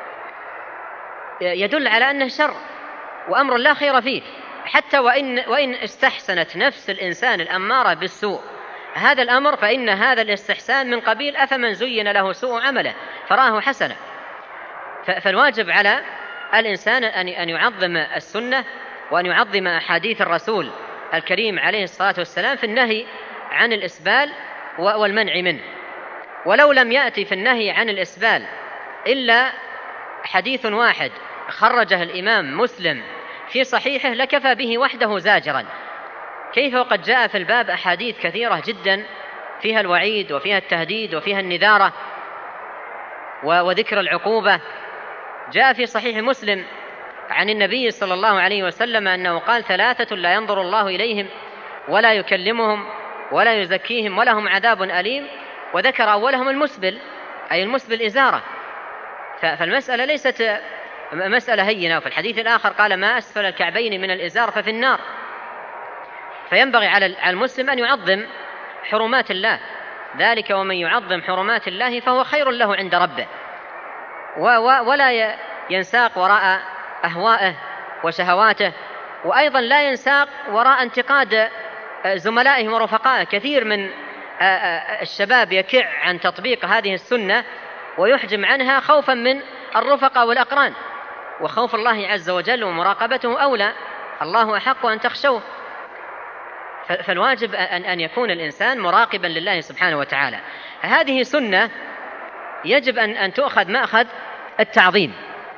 يدل على أنه شر وأمر لا خير فيه، حتى وإن استحسنت نفس الإنسان الأمارة بالسوء هذا الأمر، فإن هذا الاستحسان من قبيل أفمن زين له سوء عمله فراه حسنة. فالواجب على الإنسان أن يعظم السنة وأن يعظم أحاديث الرسول الكريم عليه الصلاة والسلام في النهي عن الإسبال والمنع منه. ولو لم يأتي في النهي عن الإسبال إلا حديث واحد خرجه الإمام مسلم في صحيحه لكفى به وحده زاجرا، كيف وقد جاء في الباب أحاديث كثيرة جدا فيها الوعيد وفيها التهديد وفيها النذارة وذكر العقوبة. جاء في صحيح مسلم عن النبي صلى الله عليه وسلم أنه قال: 3 لا ينظر الله إليهم ولا يكلمهم ولا يزكيهم ولهم عذاب أليم، وذكر أولهم المسبل، أي المسبل إزارة. فالمسألة ليست مسألة هينة. وفي الحديث الآخر قال: ما أسفل الكعبين من الإزار ففي النار. فينبغي على المسلم أن يعظم حرمات الله، ذلك ومن يعظم حرمات الله فهو خير له عند ربه، ولا ينساق وراء أهوائه وشهواته، وأيضا لا ينساق وراء انتقاد زملائه ورفقائه. كثير من الشباب يكع عن تطبيق هذه السنة ويحجم عنها خوفا من الرفقة والأقران، وخوف الله عز وجل ومراقبته أولى، الله أحق أن تخشوه. فالواجب أن يكون الإنسان مراقبا لله سبحانه وتعالى. هذه سنة يجب أن تؤخذ مأخذ التعظيم،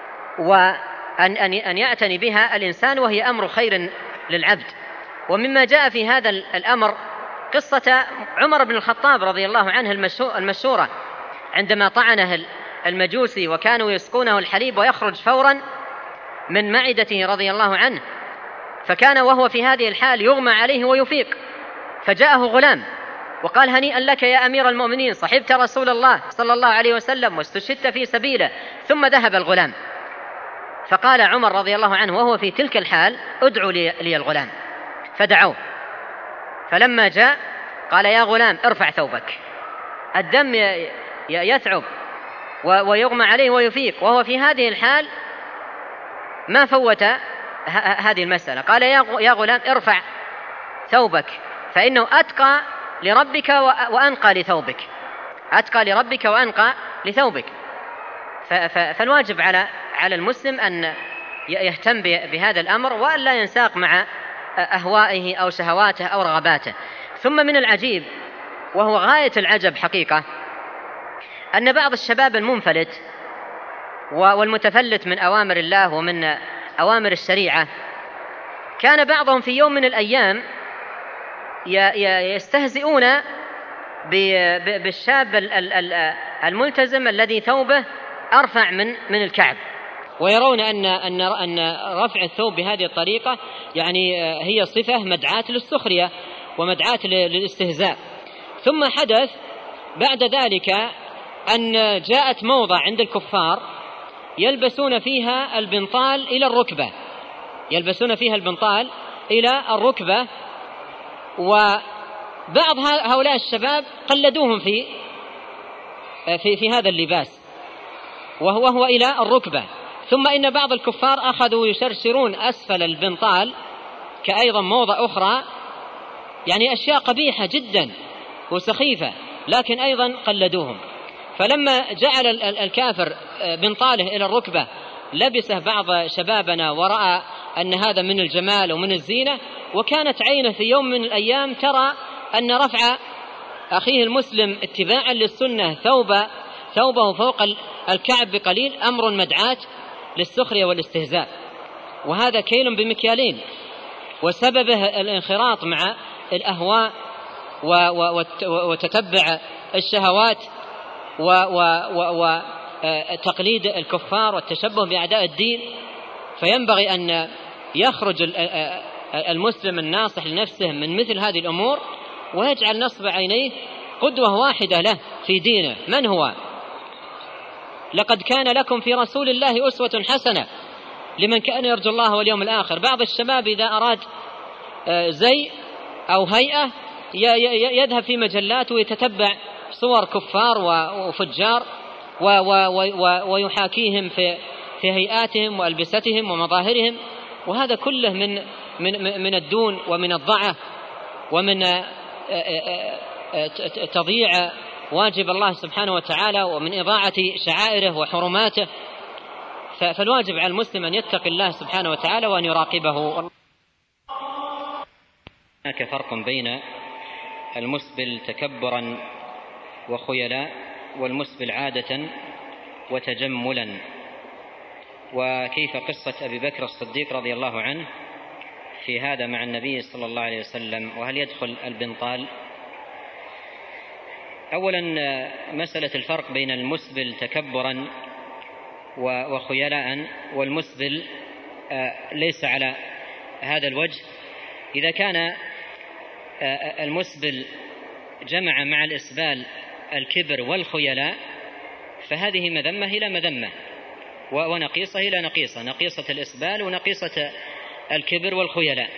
وأن يعتني بها الإنسان، وهي أمر خير للعبد. ومما جاء في هذا الأمر قصة عمر بن الخطاب رضي الله عنه المشهورة، عندما طعنه المجوسي وكانوا يسقونه الحليب ويخرج فورا من معدته رضي الله عنه، فكان وهو في هذه الحال يغمى عليه ويفيق، فجاءه غلام وقال: هنيئا لك يا أمير المؤمنين، صحبت رسول الله صلى الله عليه وسلم واستشهدت في سبيله. ثم ذهب الغلام، فقال عمر رضي الله عنه وهو في تلك الحال: ادعوا لي الغلام. فدعوه، فلما جاء قال: يا غلام ارفع ثوبك، الدم يثعب ويغمى عليه ويفيق، وهو في هذه الحال ما فوت هذه المسألة. قال: يا غلام ارفع ثوبك فإنه أتقى لربك وأنقى لثوبك، أتقى لربك وأنقى لثوبك. فالواجب على المسلم أن يهتم بهذا الأمر، وأن لا ينساق مع أهوائه أو شهواته أو رغباته. ثم من العجيب، وهو غاية العجب حقيقة، أن بعض الشباب المنفلت والمتفلت من أوامر الله ومن أوامر الشريعة، كان بعضهم في يوم من الأيام يستهزئون بالشاب الملتزم الذي ثوبه أرفع من الكعب، ويرون أن رفع الثوب بهذه الطريقة يعني هي صفة مدعاة للسخرية ومدعاة للاستهزاء. ثم حدث بعد ذلك أن جاءت موضة عند الكفار يلبسون فيها البنطال إلى الركبة، يلبسون فيها البنطال إلى الركبة، وبعض هؤلاء الشباب قلدوهم في هذا اللباس وهو إلى الركبة. ثم إن بعض الكفار أخذوا يشرشرون أسفل البنطال كأيضا موضة أخرى، يعني أشياء قبيحة جدا وسخيفة، لكن أيضا قلدوهم. فلما جعل الكافر بنطاله إلى الركبة لبسه بعض شبابنا ورأى أن هذا من الجمال ومن الزينة، وكانت عينه في يوم من الأيام ترى أن رفع أخيه المسلم اتباعا للسنة ثوبه فوق الكعب بقليل أمر مدعاة للسخرية والاستهزاء، وهذا كيل بمكيالين، وسببه الانخراط مع الأهواء وتتبع الشهوات وتقليد الكفار والتشبه بأعداء الدين. فينبغي أن يخرج المسلم الناصح لنفسه من مثل هذه الأمور، ويجعل نصب عينيه قدوة واحدة له في دينه. من هو؟ لقد كان لكم في رسول الله أسوة حسنة لمن كان يرجو الله واليوم الآخر. بعض الشباب إذا أراد زي أو هيئة يذهب في مجلات ويتتبع صور كفار وفجار ويحاكيهم في هيئاتهم وألبستهم ومظاهرهم، وهذا كله من الدون ومن الضعف ومن تضييع واجب الله سبحانه وتعالى ومن إضاعة شعائره وحرماته. فالواجب على المسلم أن يتقي الله سبحانه وتعالى وأن يراقبه. هناك فرق بين المسبل تكبرا وخيلاء والمسبل عادة وتجملا، وكيف قصة أبي بكر الصديق رضي الله عنه في هذا مع النبي صلى الله عليه وسلم، وهل يدخل البنطال؟ أولا مسألة الفرق بين المسبل تكبرا وخيلاء والمسبل ليس على هذا الوجه. إذا كان المسبل جمع مع الإسبال الكبر والخيلاء فهذه مذمة إلى مذمة ونقيصة إلى نقيصة، نقيصة الإسبال ونقيصة الكبر والخيلاء.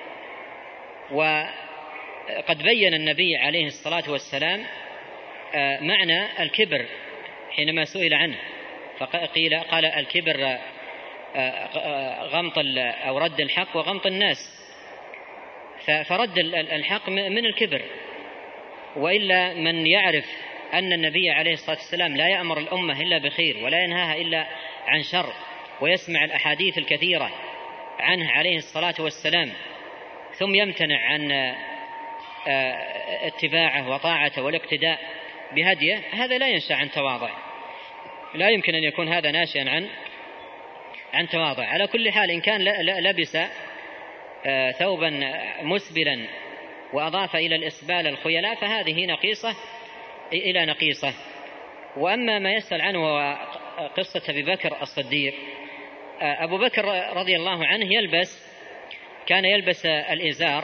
وقد بين النبي عليه الصلاة والسلام معنى الكبر حينما سئل عنه، قال الكبر غمط أو رد الحق وغمط الناس، فرد الحق من الكبر. وإلا من يعرف أن النبي عليه الصلاة والسلام لا يأمر الأمة إلا بخير ولا ينهاها إلا عن شر، ويسمع الأحاديث الكثيرة عنه عليه الصلاة والسلام ثم يمتنع عن اتباعه وطاعته والاقتداء بهديه، هذا لا ينشأ عن تواضع، لا يمكن أن يكون هذا ناشئا عن تواضع. على كل حال إن كان لبس ثوبا مسبلا وأضاف إلى الإسبال الخيلاء فهذه نقيصة إلى نقيصة. وأما ما يسأل عنه هو قصة أبي بكر الصديق. أبو بكر رضي الله عنه كان يلبس الإزار،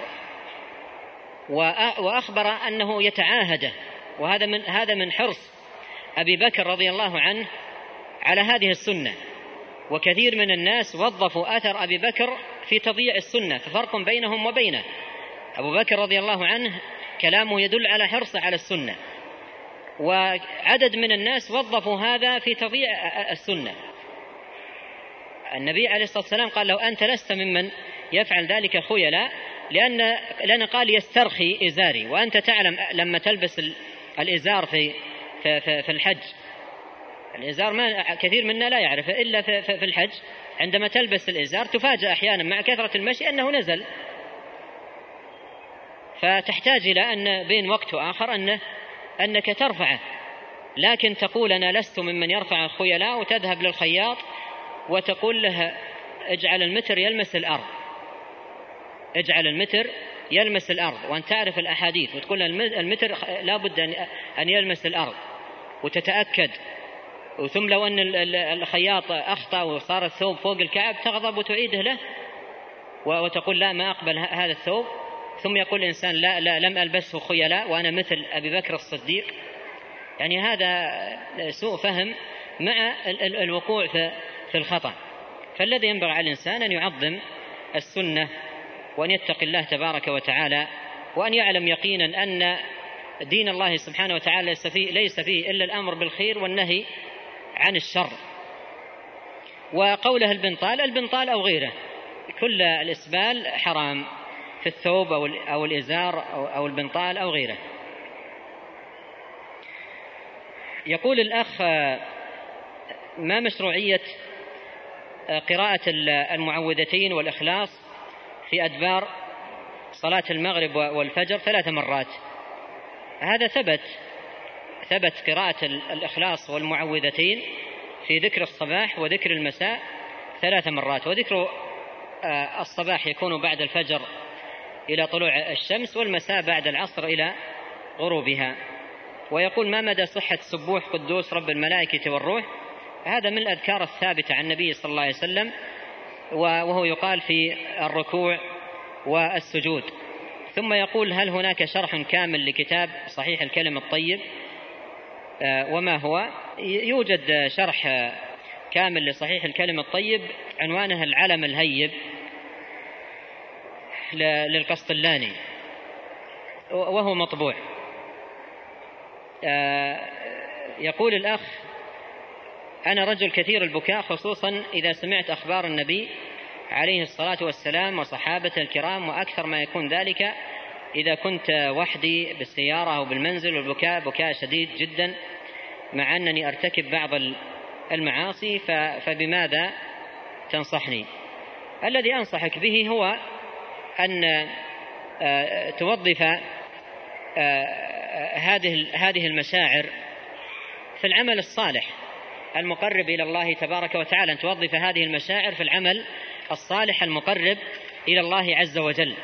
وأخبر أنه يتعاهده، وهذا من حرص أبي بكر رضي الله عنه على هذه السنة. وكثير من الناس وظفوا أثر أبي بكر في تضييع السنة، ففرق بينهم وبينه. أبو بكر رضي الله عنه كلامه يدل على حرصه على السنة، وعدد من الناس وظفوا هذا في تضييع السنة. النبي عليه الصلاة والسلام قال: لو أنت لست ممن يفعل ذلك خيلاء، لأن قال يسترخي إزاري، وأنت تعلم لما تلبس الإزار في الحج، الإزار ما كثير منا لا يعرف إلا في الحج، عندما تلبس الإزار تفاجأ أحيانا مع كثرة المشي أنه نزل، فتحتاج إلى أن بين وقت وآخر أنك ترفعه. لكن تقول: أنا لست ممن يرفع الخيلاء، وتذهب للخياط وتقول له: اجعل المتر يلمس الأرض، اجعل المتر يلمس الأرض، وأن تعرف الأحاديث وتقول له المتر لا بد أن يلمس الأرض، وتتأكد. وثم لو أن الخياط أخطأ وصار الثوب فوق الكعب تغضب وتعيده له وتقول: لا، ما أقبل هذا الثوب. ثم يقول الإنسان: لا لم ألبسه خيلاء وأنا مثل أبي بكر الصديق. يعني هذا سوء فهم مع الوقوع في الخطأ. فالذي ينبغي على الإنسان أن يعظم السنة وأن يتقي الله تبارك وتعالى، وأن يعلم يقينا أن دين الله سبحانه وتعالى ليس فيه إلا الأمر بالخير والنهي عن الشر. وقوله البنطال أو غيره، كل الإسبال حرام في الثوب أو الإزار أو البنطال أو غيره. يقول الأخ: ما مشروعية قراءة المعوذتين والإخلاص في أدبار صلاة المغرب والفجر 3 مرات؟ هذا ثبت قراءة الإخلاص والمعوذتين في ذكر الصباح وذكر المساء 3 مرات، وذكر الصباح يكون بعد الفجر إلى طلوع الشمس، والمساء بعد العصر إلى غروبها. ويقول: ما مدى صحة سبوح قدوس رب الملائكة والروح؟ هذا من الأذكار الثابتة عن النبي صلى الله عليه وسلم، وهو يقال في الركوع والسجود. ثم يقول: هل هناك شرح كامل لكتاب صحيح الكلم الطيب؟ وما هو؟ يوجد شرح كامل لصحيح الكلم الطيب عنوانها العلم الهيب للقسطلاني، وهو مطبوع. يقول الأخ: أنا رجل كثير البكاء، خصوصا إذا سمعت أخبار النبي عليه الصلاة والسلام وصحابة الكرام، وأكثر ما يكون ذلك إذا كنت وحدي بالسيارة أو بالمنزل، والبكاء بكاء شديد جدا مع أنني أرتكب بعض المعاصي، فبماذا تنصحني؟ الذي أنصحك به هو أن توظف هذه المشاعر في العمل الصالح المقرب إلى الله تبارك وتعالى، أن توظف هذه المشاعر في العمل الصالح المقرب إلى الله عز وجل،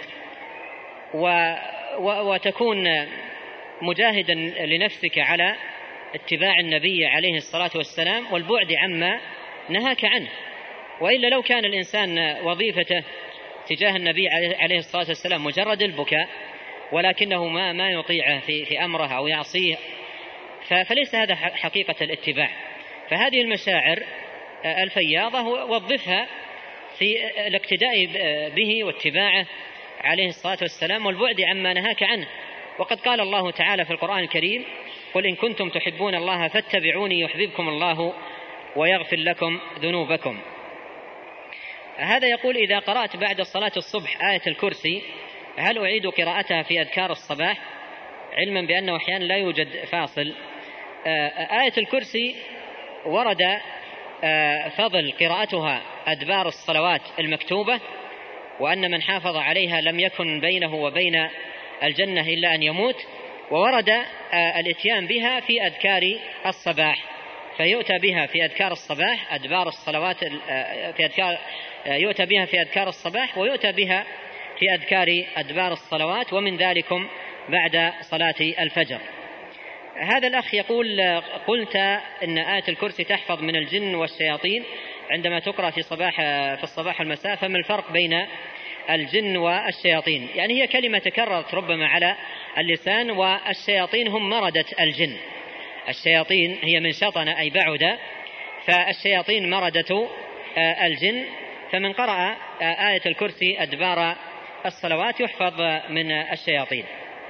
وتكون مجاهدا لنفسك على اتباع النبي عليه الصلاة والسلام والبعد عما نهاك عنه. وإلا لو كان الإنسان وظيفته تجاه النبي عليه الصلاة والسلام مجرد البكاء، ولكنه ما يطيعه في أمره أو يعصيه، فليس هذا حقيقة الاتباع. فهذه المشاعر الفياضة وظفها في الاقتداء به واتباعه عليه الصلاة والسلام والبعد عما نهاك عنه. وقد قال الله تعالى في القرآن الكريم: قل إن كنتم تحبون الله فاتبعوني يحببكم الله ويغفر لكم ذنوبكم. هذا يقول: إذا قرأت بعد صلاة الصبح آية الكرسي هل أعيد قراءتها في أذكار الصباح، علما بأنه أحيانا لا يوجد فاصل؟ آية الكرسي ورد فضل قراءتها أدبار الصلوات المكتوبة، وأن من حافظ عليها لم يكن بينه وبين الجنة إلا أن يموت، وورد الاتيان بها في أذكار الصباح، فيؤتى بها في أذكار الصباح أدبار الصلوات يؤتى بها في أذكار الصباح، ويؤتى بها في أذكار أدبار الصلوات، ومن ذلكم بعد صلاة الفجر. هذا الأخ يقول: قلت إن آية الكرسي تحفظ من الجن والشياطين عندما تقرأ في الصباح والمساء، فما الفرق بين الجن والشياطين؟ يعني هي كلمة تكررت ربما على اللسان، والشياطين هم مردة الجن. الشياطين هي من شطن أي بعد، فالشياطين مردة الجن. فمن قرأ آية الكرسي أدبار الصلوات يحفظ من الشياطين.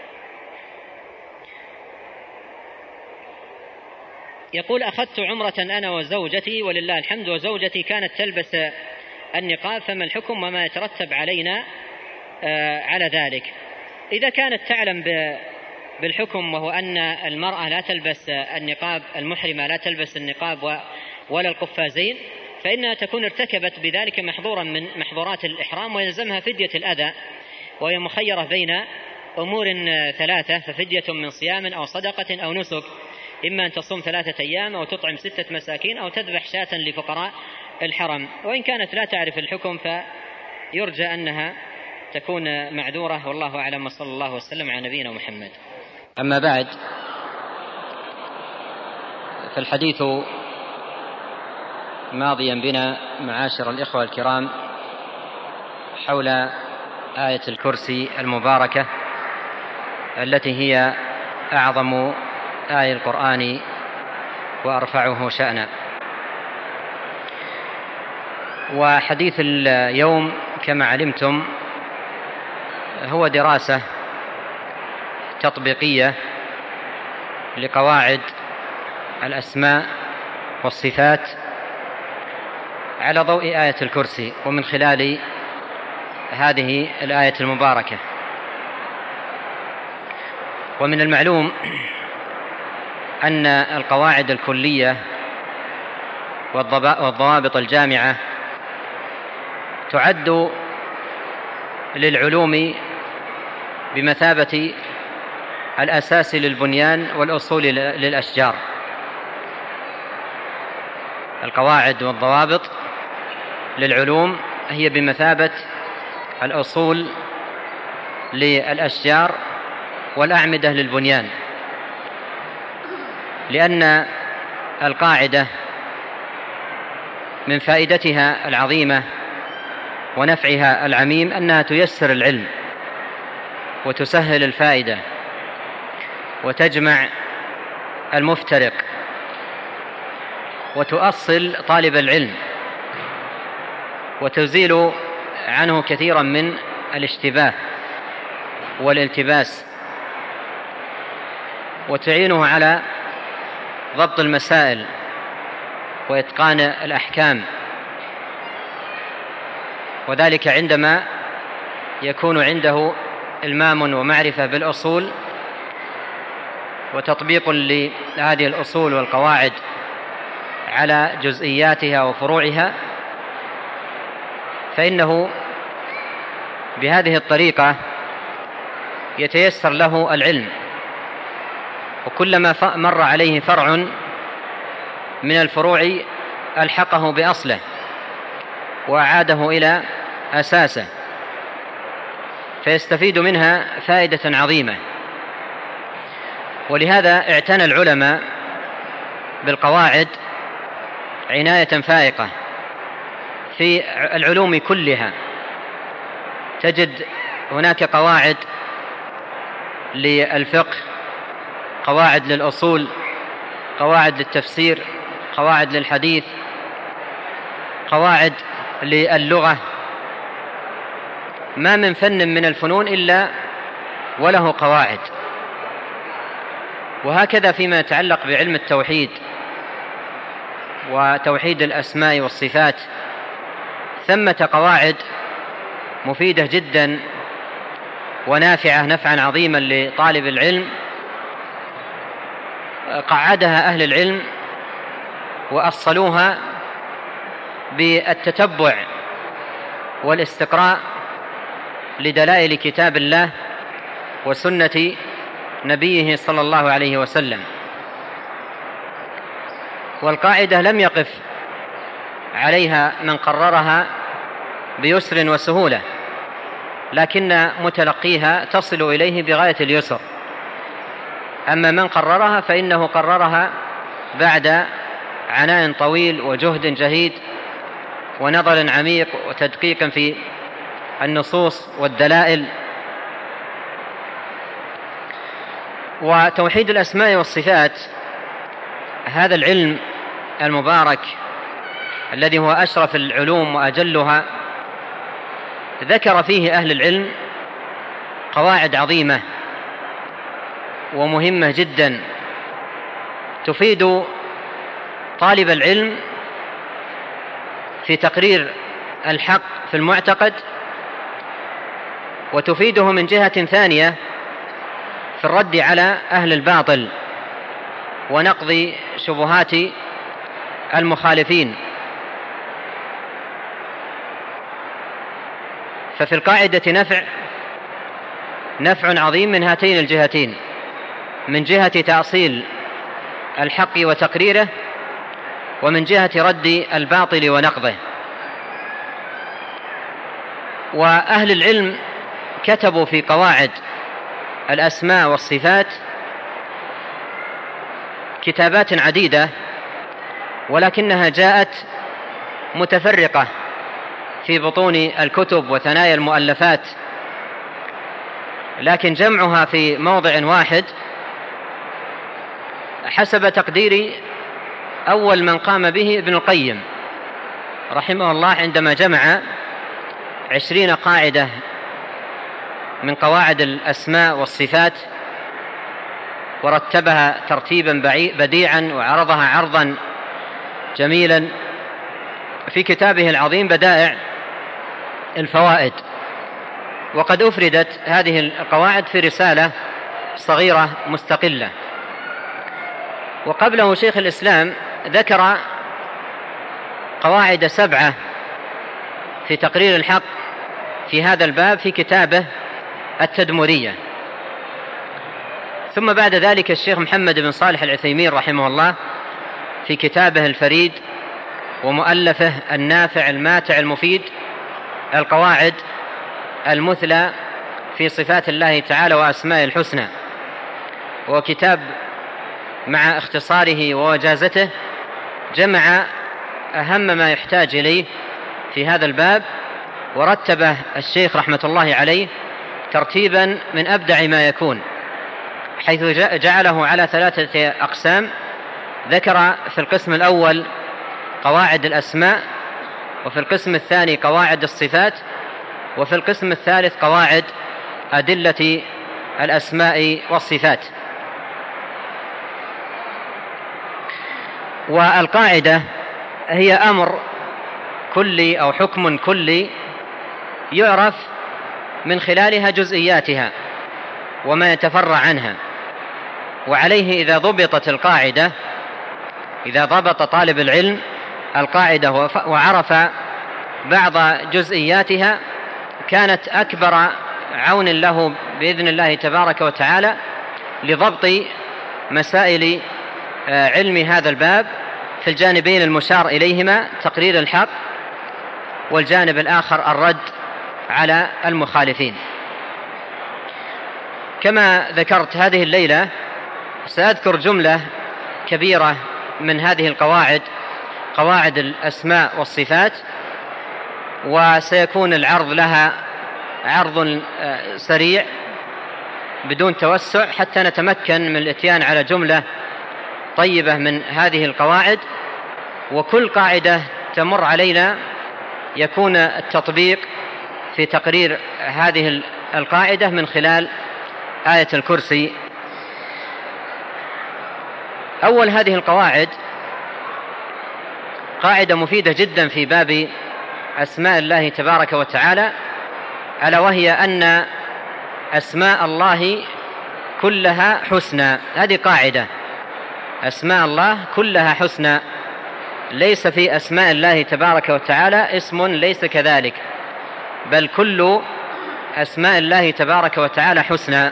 يقول: أخذت عمرة أنا وزوجتي ولله الحمد، وزوجتي كانت تلبس النقاب، فما الحكم وما يترتب علينا على ذلك؟ إذا كانت تعلم بالحكم، وهو أن المرأة لا تلبس النقاب، المحرمة لا تلبس النقاب ولا القفازين، فإنها تكون ارتكبت بذلك محظورا من محظورات الإحرام، ويلزمها فدية الأذى، وهي مخيرة بين أمور ثلاثة: ففدية من صيام أو صدقة أو نسك، إما أن تصوم 3 أيام أو تطعم 6 مساكين أو تذبح شاة لفقراء الحرم. وإن كانت لا تعرف الحكم فيرجى أنها تكون معذورة، والله أعلم، وصلى الله وسلم على نبينا محمد. أما بعد، فالحديث ماضيا بنا معاشر الإخوة الكرام حول آية الكرسي المباركة التي هي أعظم آية القرآن وأرفعه شأنا. وحديث اليوم كما علمتم هو دراسة تطبيقية لقواعد الأسماء والصفات على ضوء آية الكرسي، ومن خلال هذه الآية المباركة. ومن المعلوم أن القواعد الكلية والضوابط الجامعة تعد للعلوم بمثابة الأساس للبنيان والأصول للأشجار. القواعد والضوابط للعلوم هي بمثابة الأصول للأشجار والأعمدة للبنيان، لأن القاعدة من فائدتها العظيمة ونفعها العميم أنها تيسر العلم وتسهل الفائدة وتجمع المفترق، وتؤصل طالب العلم وتزيل عنه كثيرا من الاشتباه والالتباس، وتعينه على ضبط المسائل وإتقان الأحكام، وذلك عندما يكون عنده إلمام ومعرفة بالأصول وتطبيق لهذه الأصول والقواعد على جزئياتها وفروعها، فإنه بهذه الطريقة يتيسر له العلم، وكلما مر عليه فرع من الفروع ألحقه بأصله وأعاده إلى أساسه، فيستفيد منها فائدة عظيمة. ولهذا اعتنى العلماء بالقواعد عناية فائقة في العلوم كلها. تجد هناك قواعد للفقه، قواعد للأصول، قواعد للتفسير، قواعد للحديث، قواعد للغة، ما من فن من الفنون إلا وله قواعد. وهكذا فيما يتعلق بعلم التوحيد وتوحيد الأسماء والصفات، ثمة قواعد مفيدة جدا ونافعة نفعا عظيما لطالب العلم، قعدها أهل العلم وأصلوها بالتتبع والاستقراء لدلائل كتاب الله وسنة نبيه صلى الله عليه وسلم. والقاعدة لم يقف عليها من قررها بيسر وسهولة، لكن متلقيها تصل إليه بغاية اليسر. أما من قررها فإنه قررها بعد عناء طويل وجهد جهيد ونظر عميق وتدقيق في النصوص والدلائل. وتوحيد الأسماء والصفات هذا العلم المبارك الذي هو أشرف العلوم وأجلها، ذكر فيه أهل العلم قواعد عظيمة ومهمة جدا تفيد طالب العلم في تقرير الحق في المعتقد، وتفيده من جهة ثانية في الرد على أهل الباطل ونقض شبهات المخالفين. ففي القاعدة نفع عظيم من هاتين الجهتين، من جهة تأصيل الحق وتقريره، ومن جهة رد الباطل ونقضه. وأهل العلم كتبوا في قواعد الأسماء والصفات كتابات عديدة، ولكنها جاءت متفرقة في بطون الكتب وثنايا المؤلفات، لكن جمعها في موضع واحد حسب تقدير أول من قام به ابن القيم رحمه الله، عندما جمع 20 قاعدة من قواعد الأسماء والصفات ورتبها ترتيبا بديعا وعرضها عرضا جميلا في كتابه العظيم بدائع الفوائد. وقد أفردت هذه القواعد في رسالة صغيرة مستقلة. وقبله شيخ الإسلام ذكر قواعد 7 في تقرير الحق في هذا الباب في كتابه التدمرية. ثم بعد ذلك الشيخ محمد بن صالح العثيمين رحمه الله في كتابه الفريد ومؤلفه النافع الماتع المفيد القواعد المثلى في صفات الله تعالى وأسماء الحسنى، وكتاب مع اختصاره ووجازته جمع أهم ما يحتاج إليه في هذا الباب، ورتبه الشيخ رحمة الله عليه ترتيبا من أبدع ما يكون، حيث جعله على 3 أقسام. ذكر في القسم الأول قواعد الأسماء، وفي القسم الثاني قواعد الصفات، وفي القسم الثالث قواعد أدلة الأسماء والصفات. والقاعدة هي أمر كلي أو حكم كلي يعرف من خلالها جزئياتها وما يتفرع عنها، وعليه إذا ضبطت القاعدة، إذا ضبط طالب العلم القاعدة وعرف بعض جزئياتها، كانت أكبر عون له بإذن الله تبارك وتعالى لضبط مسائل علم هذا الباب في الجانبين المشار إليهما، تقرير الحق، والجانب الآخر الرد على المخالفين. كما ذكرت هذه الليلة سأذكر جملة كبيرة من هذه القواعد، قواعد الأسماء والصفات، وسيكون العرض لها عرض سريع بدون توسع حتى نتمكن من الاتيان على جملة طيبة من هذه القواعد، وكل قاعدة تمر علينا يكون التطبيق في تقرير هذه القاعدة من خلال آية الكرسي. أول هذه القواعد قاعدة مفيدة جدا في باب أسماء الله تبارك وتعالى، ألا وهي أن أسماء الله كلها حسنى. هذه قاعدة، أسماء الله كلها حسنى، ليس في أسماء الله تبارك وتعالى اسم ليس كذلك، بل كل أسماء الله تبارك وتعالى حسنى،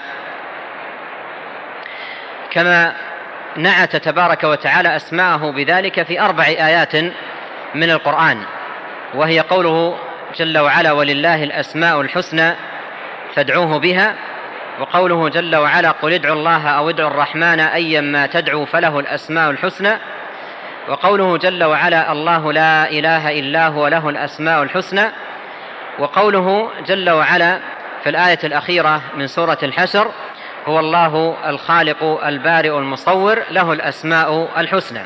كما نعت تبارك وتعالى أسماءه بذلك في 4 آيات من القرآن، وهي قوله جل وعلا: ولله الأسماء الحسنى فادعوه بها، وقوله جل وعلا: قل ادعوا الله أو ادعوا الرحمن أيما تدعوا فله الأسماء الحسنى، وقوله جل وعلا: الله لا إله إلا هو له الأسماء الحسنى، وقوله جل وعلا في الآية الأخيرة من سورة الحشر: هو الله الخالق البارئ المصور له الأسماء الحسنى.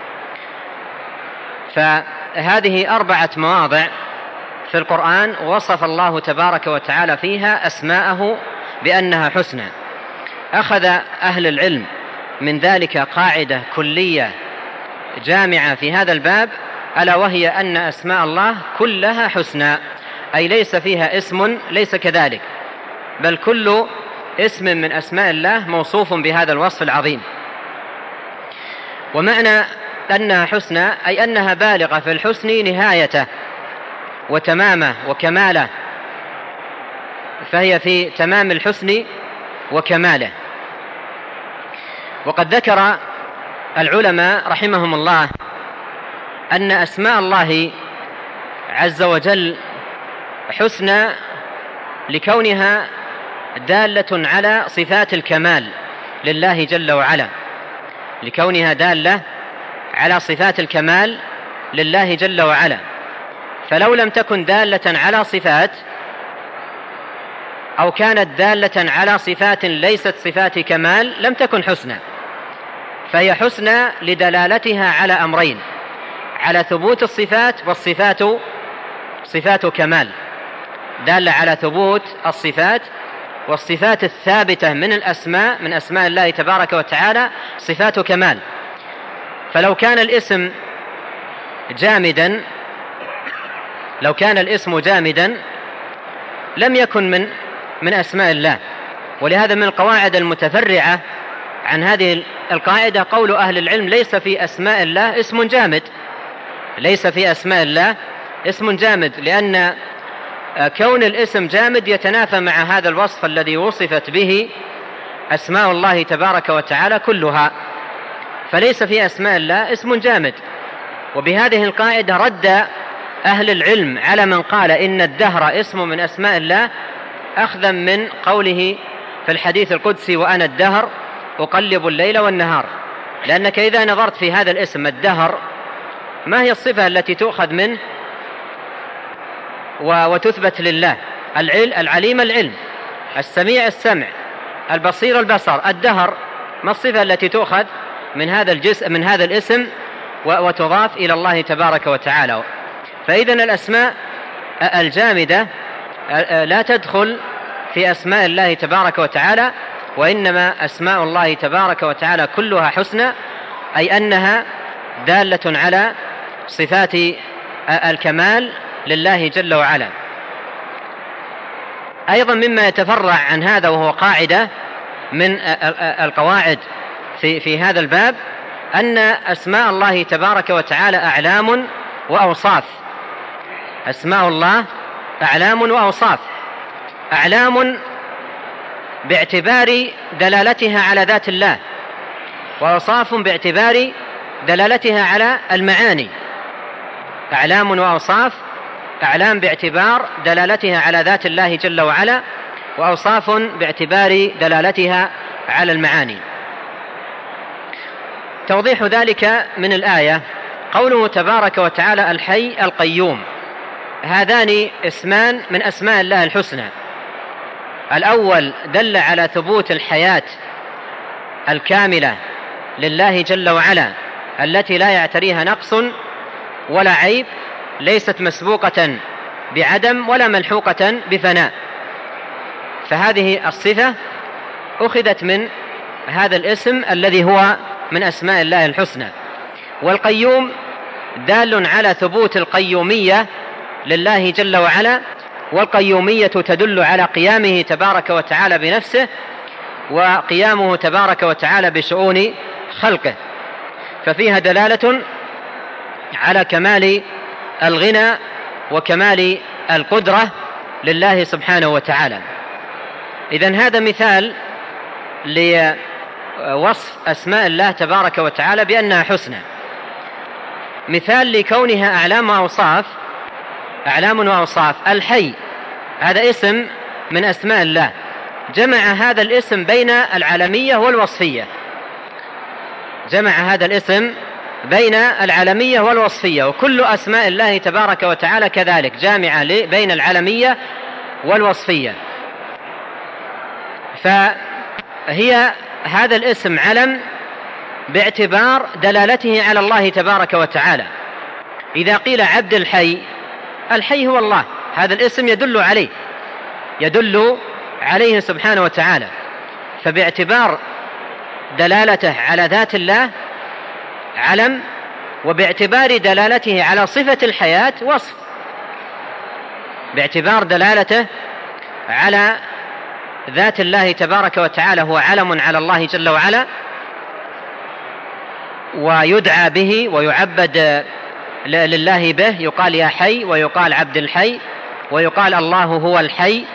فهذه 4 مواضع في القرآن وصف الله تبارك وتعالى فيها أسماءه بأنها حسنى. أخذ أهل العلم من ذلك قاعدة كلية جامعة في هذا الباب، ألا وهي أن أسماء الله كلها حسنى، أي ليس فيها اسم ليس كذلك، بل كل اسم من أسماء الله موصوف بهذا الوصف العظيم. ومعنى أنها حسنى أي أنها بالغة في الحسن نهايته وتمامه وكماله، فهي في تمام الحسن وكماله. وقد ذكر العلماء رحمهم الله أن أسماء الله عز وجل حسنى لكونها دالة على صفات الكمال لله جل وعلا، لكونها دالة على صفات الكمال لله جل وعلا. فلو لم تكن دالة على صفات، أو كانت دالة على صفات ليست صفات كمال، لم تكن حسنى. فهي حسنى لدلالتها على أمرين: على ثبوت الصفات، والصفات صفات كمال، دالة على ثبوت الصفات، والصفات الثابتة من الأسماء، من أسماء الله تبارك وتعالى صفات كمال. فلو كان الاسم جامدا، لو كان الاسم جامدا لم يكن من أسماء الله. ولهذا من القواعد المتفرعة عن هذه القاعدة قول أهل العلم: ليس في أسماء الله اسم جامد، ليس في أسماء الله اسم جامد، لأن كون الاسم جامد يتنافى مع هذا الوصف الذي وصفت به أسماء الله تبارك وتعالى كلها، فليس في أسماء الله اسم جامد. وبهذه القاعدة رد أهل العلم على من قال إن الدهر اسم من أسماء الله، أخذا من قوله في الحديث القدسي: وأنا الدهر أقلب الليل والنهار. لأنك إذا نظرت في هذا الاسم الدهر، ما هي الصفة التي تؤخذ منه وتثبت لله؟ العليم العلم، السميع السمع، البصير البصر. الدهر ما الصفة التي تؤخذ من هذا الجزء من هذا الاسم وتضاف إلى الله تبارك وتعالى. فإذن الأسماء الجامدة لا تدخل في أسماء الله تبارك وتعالى، وإنما أسماء الله تبارك وتعالى كلها حسنى، أي أنها دالة على صفات الكمال لله جل وعلا. أيضا مما يتفرع عن هذا وهو قاعدة من القواعد في هذا الباب، أن أسماء الله تبارك وتعالى أعلام وأوصاف. أسماء الله أعلام وأوصاف، أعلام باعتبار دلالتها على ذات الله، وأوصاف باعتبار دلالتها على المعاني. أعلام وأوصاف، أعلام باعتبار دلالتها على ذات الله جل وعلا، وأوصاف باعتبار دلالتها على المعاني. توضيح ذلك من الآية قوله تبارك وتعالى الحي القيوم، هذان اسمان من أسماء الله الحسنى. الأول دل على ثبوت الحياة الكاملة لله جل وعلا التي لا يعتريها نقص ولا عيب، ليست مسبوقة بعدم ولا ملحوقة بفناء، فهذه الصفة أخذت من هذا الاسم الذي هو من أسماء الله الحسنى. والقيوم دال على ثبوت القيومية لله جل وعلا، والقيومية تدل على قيامه تبارك وتعالى بنفسه، وقيامه تبارك وتعالى بشؤون خلقه، ففيها دلالة على كمال الغنى وكمال القدرة لله سبحانه وتعالى. إذن هذا مثال لوصف أسماء الله تبارك وتعالى بأنها حسنى. مثال لكونها أعلام وأوصاف، أعلام وأوصاف. الحي هذا اسم من أسماء الله، جمع هذا الاسم بين العالمية والوصفية، جمع هذا الاسم بين العالمية والوصفية، وكل أسماء الله تبارك وتعالى كذلك جامعة بين العالمية والوصفية. فهي هذا الاسم علم باعتبار دلالته على الله تبارك وتعالى. إذا قيل عبد الحي، الحي هو الله، هذا الاسم يدل عليه، يدل عليه سبحانه وتعالى، فباعتبار دلالته على ذات الله علم، وباعتبار دلالته على صفة الحياة وصف. باعتبار دلالته على ذات الله تبارك وتعالى هو علم على الله جل وعلا، ويدعى به ويعبد لله به، يقال يا حي، ويقال عبد الحي، ويقال الله هو الحي،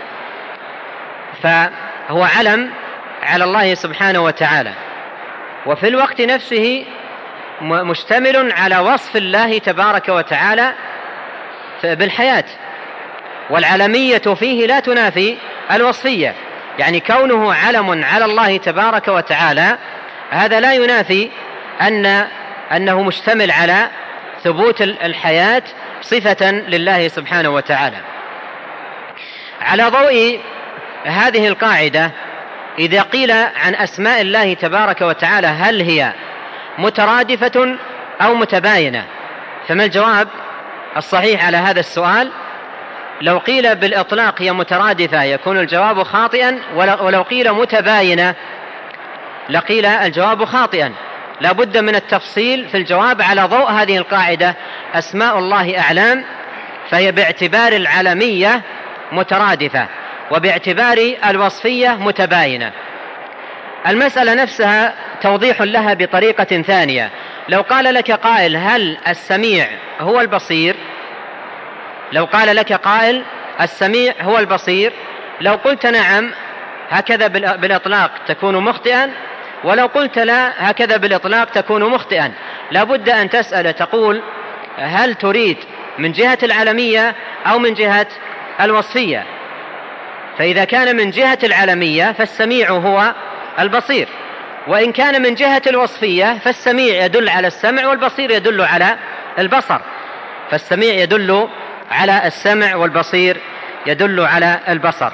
فهو علم على الله سبحانه وتعالى، وفي الوقت نفسه مشتمل على وصف الله تبارك وتعالى بالحياة. والعلمية فيه لا تنافي الوصفية، يعني كونه علم على الله تبارك وتعالى هذا لا ينافي أنه مشتمل على ثبوت الحياة صفة لله سبحانه وتعالى. على ضوء هذه القاعدة، إذا قيل عن أسماء الله تبارك وتعالى هل هي مترادفة أو متباينة، فما الجواب الصحيح على هذا السؤال؟ لو قيل بالإطلاق هي مترادفة يكون الجواب خاطئا، ولو قيل متباينة لقيل الجواب خاطئا. لا بد من التفصيل في الجواب على ضوء هذه القاعدة: أسماء الله أعلام، فهي باعتبار العلمية مترادفة، وباعتبار الوصفية متباينة. المسألة نفسها توضيح لها بطريقة ثانية. لو قال لك قائل هل السميع هو البصير؟ لو قال لك قائل السميع هو البصير، لو قلت نعم هكذا بالإطلاق تكون مخطئا، ولو قلت لا هكذا بالإطلاق تكون مخطئا. لا بد أن تسأل تقول هل تريد من جهة العلمية أو من جهة الوصفية؟ فإذا كان من جهة العلمية فالسميع هو البصير، وإن كان من جهة الوصفية فالسميع يدل على السمع والبصير يدل على البصر، فالسميع يدل على السمع والبصير يدل على البصر.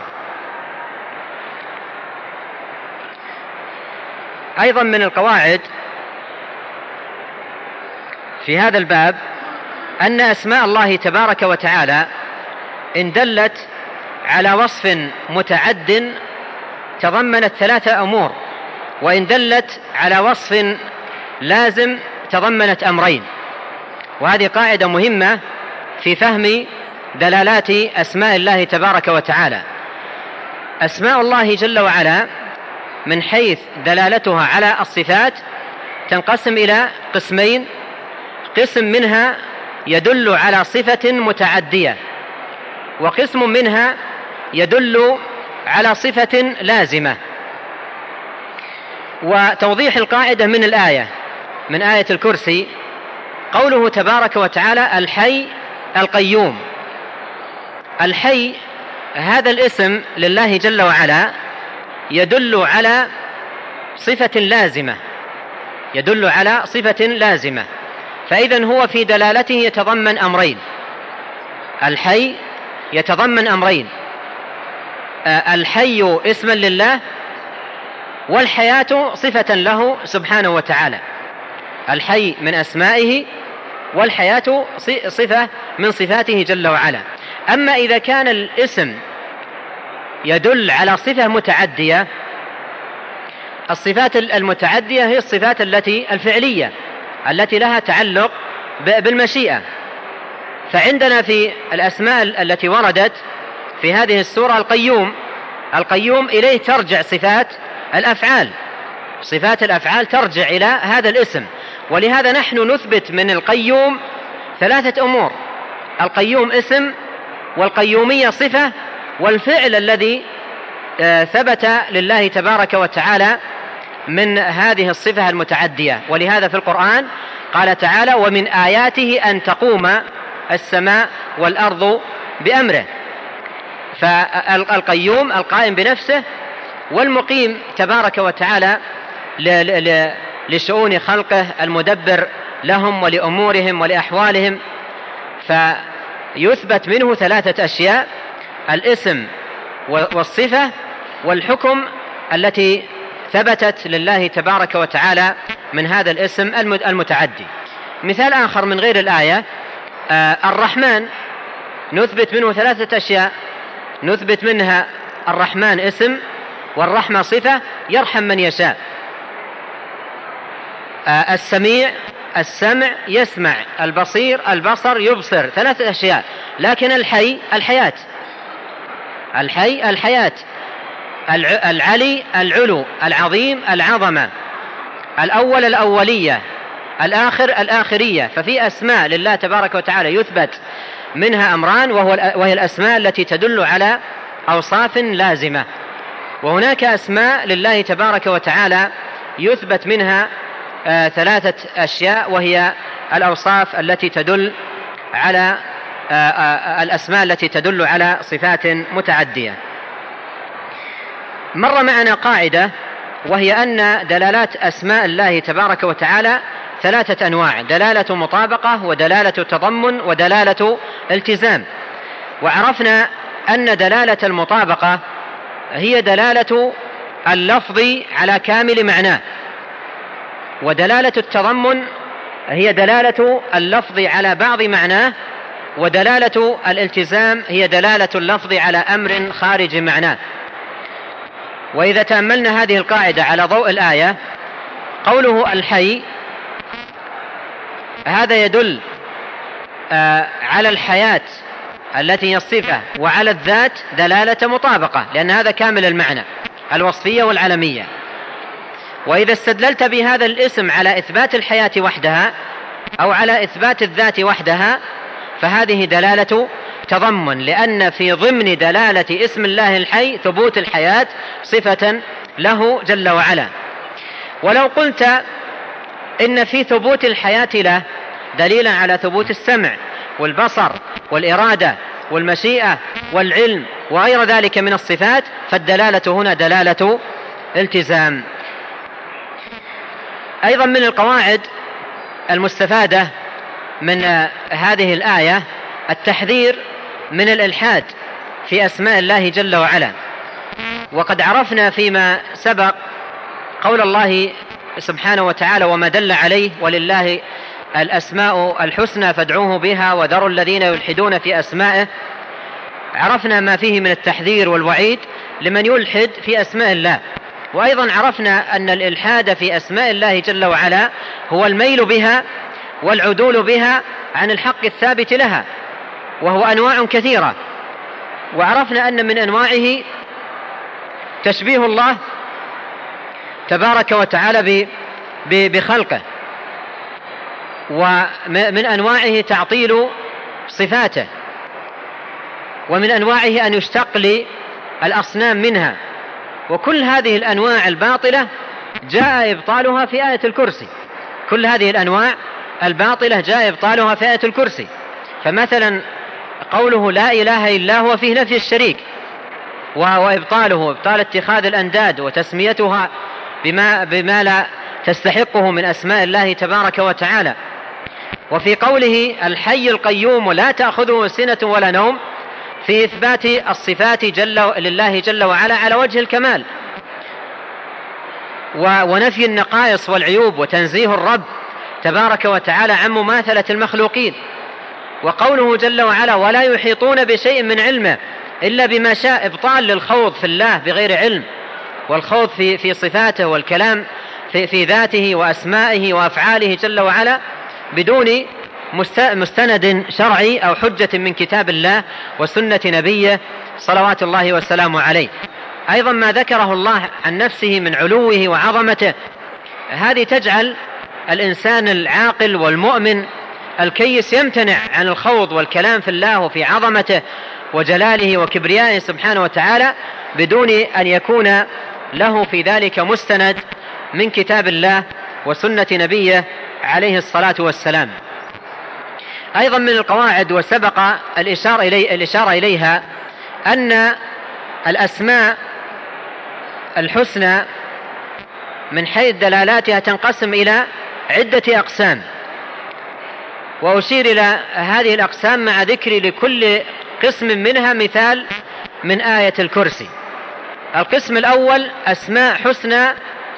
أيضا من القواعد في هذا الباب أن أسماء الله تبارك وتعالى إن دلت على وصف متعد تضمنت 3 أمور، وإن دلت على وصف لازم تضمنت أمرين. وهذه قاعدة مهمة في فهم دلالات أسماء الله تبارك وتعالى. أسماء الله جل وعلا من حيث دلالتها على الصفات تنقسم إلى قسمين: قسم منها يدل على صفة متعدية، وقسم منها يدل على صفة لازمة. وتوضيح القاعدة من الآية، من آية الكرسي، قوله تبارك وتعالى: الحي القيوم. الحي هذا الاسم لله جل وعلا يدل على صفة لازمة، يدل على صفة لازمة، فإذن هو في دلالته يتضمن أمرين. الحي يتضمن أمرين: الحي اسما لله، والحياة صفة له سبحانه وتعالى. الحي من أسمائه، والحياة صفة من صفاته جل وعلا. أما إذا كان الاسم يدل على صفة متعدية، الصفات المتعدية هي الصفات الفعلية التي لها تعلق بالمشيئة. فعندنا في الأسماء التي وردت في هذه السورة القيوم إليه ترجع صفات الأفعال، صفات الأفعال ترجع إلى هذا الاسم. ولهذا نحن نثبت من القيوم 3 أمور: القيوم اسم، والقيومية صفة، والفعل الذي ثبت لله تبارك وتعالى من هذه الصفة المتعدية. ولهذا في القرآن قال تعالى: ومن آياته أن تقوم السماء والأرض بأمره. فالقيوم القائم بنفسه، والمقيم تبارك وتعالى لشؤون خلقه، المدبر لهم ولأمورهم ولأحوالهم. فيثبت منه 3 أشياء: الاسم والصفة والحكم التي ثبتت لله تبارك وتعالى من هذا الاسم المتعدي. مثال آخر من غير الآية: الرحمن نثبت منه 3 أشياء، نثبت منها الرحمن اسم، والرحمة صفة يرحم من يشاء. السميع السمع يسمع، البصير البصر يبصر، 3 أشياء. لكن الحي الحياة، الحي الحياة، العلي العلو، العظيم العظمة، الأول الأولية، الآخر الآخرية. ففي أسماء لله تبارك وتعالى يثبت منها أمران، وهي الأسماء التي تدل على أوصاف لازمة. وهناك أسماء لله تبارك وتعالى يثبت منها 3 أشياء، وهي الأوصاف التي تدل على الأسماء التي تدل على صفات متعدية. مر معنا قاعدة، وهي أن دلالات أسماء الله تبارك وتعالى 3 أنواع: دلالة مطابقة، ودلالة تضمن، ودلالة التزام. وعرفنا أن دلالة المطابقة هي دلالة اللفظ على كامل معناه، ودلالة التضمن هي دلالة اللفظ على بعض معناه، ودلالة الالتزام هي دلالة اللفظ على أمر خارج معناه. وإذا تأملنا هذه القاعدة على ضوء الآية، قوله الحي هذا يدل على الحياة التي هي الصفة، وعلى الذات دلالة مطابقة، لأن هذا كامل المعنى، الوصفية والعلمية. وإذا استدللت بهذا الاسم على إثبات الحياة وحدها أو على إثبات الذات وحدها، فهذه دلالة تضمن، لأن في ضمن دلالة اسم الله الحي ثبوت الحياة صفة له جل وعلا. ولو قلت إن في ثبوت الحياة له دليلا على ثبوت السمع والبصر والإرادة والمشيئة والعلم وغير ذلك من الصفات، فالدلالة هنا دلالة التزام. أيضا من القواعد المستفادة من هذه الآية التحذير من الإلحاد في أسماء الله جل وعلا. وقد عرفنا فيما سبق قول الله سبحانه وتعالى: وما دل عليه ولله الأسماء الحسنى فادعوه بها وذروا الذين يلحدون في أسمائه، عرفنا ما فيه من التحذير والوعيد لمن يلحد في أسماء الله. وأيضا عرفنا أن الإلحاد في أسماء الله جل وعلا هو الميل بها والعدول بها عن الحق الثابت لها، وهو أنواع كثيرة. وعرفنا أن من أنواعه تشبيه الله تبارك وتعالى بخلقه، ومن أنواعه تعطيل صفاته، ومن أنواعه أن يشتق للأصنام منها. وكل هذه الأنواع الباطلة جاء إبطالها في آية الكرسي. كل هذه الأنواع الباطلة جاء إبطالها في آية الكرسي. فمثلا قوله لا إله إلا هو فيه نفي الشريك، وإبطاله إبطال اتخاذ الأنداد وتسميتها بما لا تستحقه من أسماء الله تبارك وتعالى. وفي قوله الحي القيوم لا تأخذه سنة ولا نوم في إثبات الصفات لله جل وعلا على وجه الكمال، ونفي النقائص والعيوب، وتنزيه الرب تبارك وتعالى عن مماثلة المخلوقين. وقوله جل وعلا ولا يحيطون بشيء من علمه إلا بما شاء، إبطال للخوض في الله بغير علم، والخوض في صفاته والكلام في ذاته وأسمائه وأفعاله جل وعلا بدون مستند شرعي أو حجة من كتاب الله وسنة نبيه صلوات الله والسلام عليه. أيضا ما ذكره الله عن نفسه من علوه وعظمته، هذه تجعل الإنسان العاقل والمؤمن الكيس يمتنع عن الخوض والكلام في الله وفي عظمته وجلاله وكبريائه سبحانه وتعالى بدون أن يكون له في ذلك مستند من كتاب الله وسنة نبيه عليه الصلاة والسلام. أيضا من القواعد وسبق الإشارة إليها أن الأسماء الحسنى من حيث دلالاتها تنقسم إلى عدة أقسام، وأشير إلى هذه الأقسام مع ذكر لكل قسم منها مثال من آية الكرسي. القسم الأول أسماء حسنى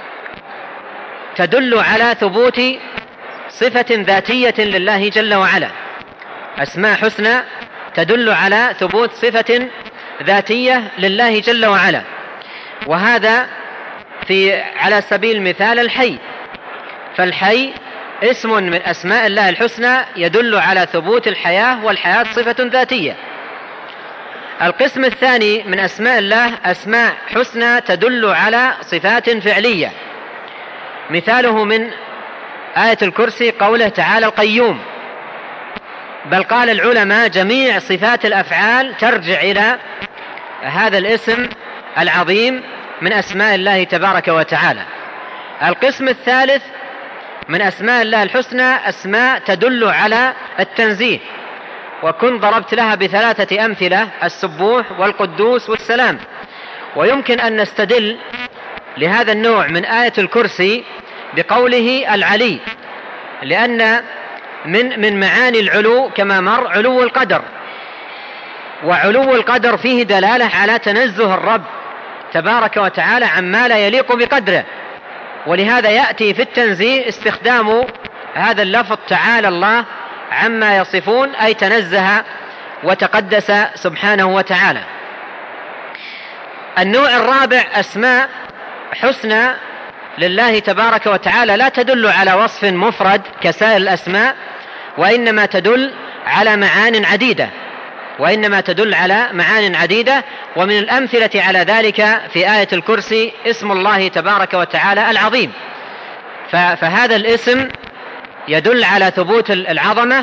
تدل على ثبوت صفة ذاتية لله جل وعلا. أسماء حسنى تدل على ثبوت صفة ذاتية لله جل وعلا، وهذا على سبيل المثال الحي. فالحي اسم من أسماء الله الحسنى يدل على ثبوت الحياة، والحياة صفة ذاتية. القسم الثاني من أسماء الله أسماء حسنى تدل على صفات فعلية، مثاله من آية الكرسي قوله تعالى القيوم. بل قال العلماء جميع صفات الأفعال ترجع إلى هذا الاسم العظيم من أسماء الله تبارك وتعالى. القسم الثالث من أسماء الله الحسنى أسماء تدل على التنزيه، وكن ضربت لها بثلاثة أمثلة: السبوح والقدوس والسلام. ويمكن أن نستدل لهذا النوع من آية الكرسي بقوله العلي، لأن من معاني العلو كما مر علو القدر، وعلو القدر فيه دلالة على تنزه الرب تبارك وتعالى عما لا يليق بقدره، ولهذا يأتي في التنزيه استخدام هذا اللفظ تعالى الله عما يصفون، أي تنزه وتقدس سبحانه وتعالى. النوع الرابع أسماء حسنى لله تبارك وتعالى لا تدل على وصف مفرد كسائر الأسماء، وإنما تدل على معان عديدة. ومن الأمثلة على ذلك في آية الكرسي اسم الله تبارك وتعالى العظيم. فهذا الاسم يدل على ثبوت العظمة،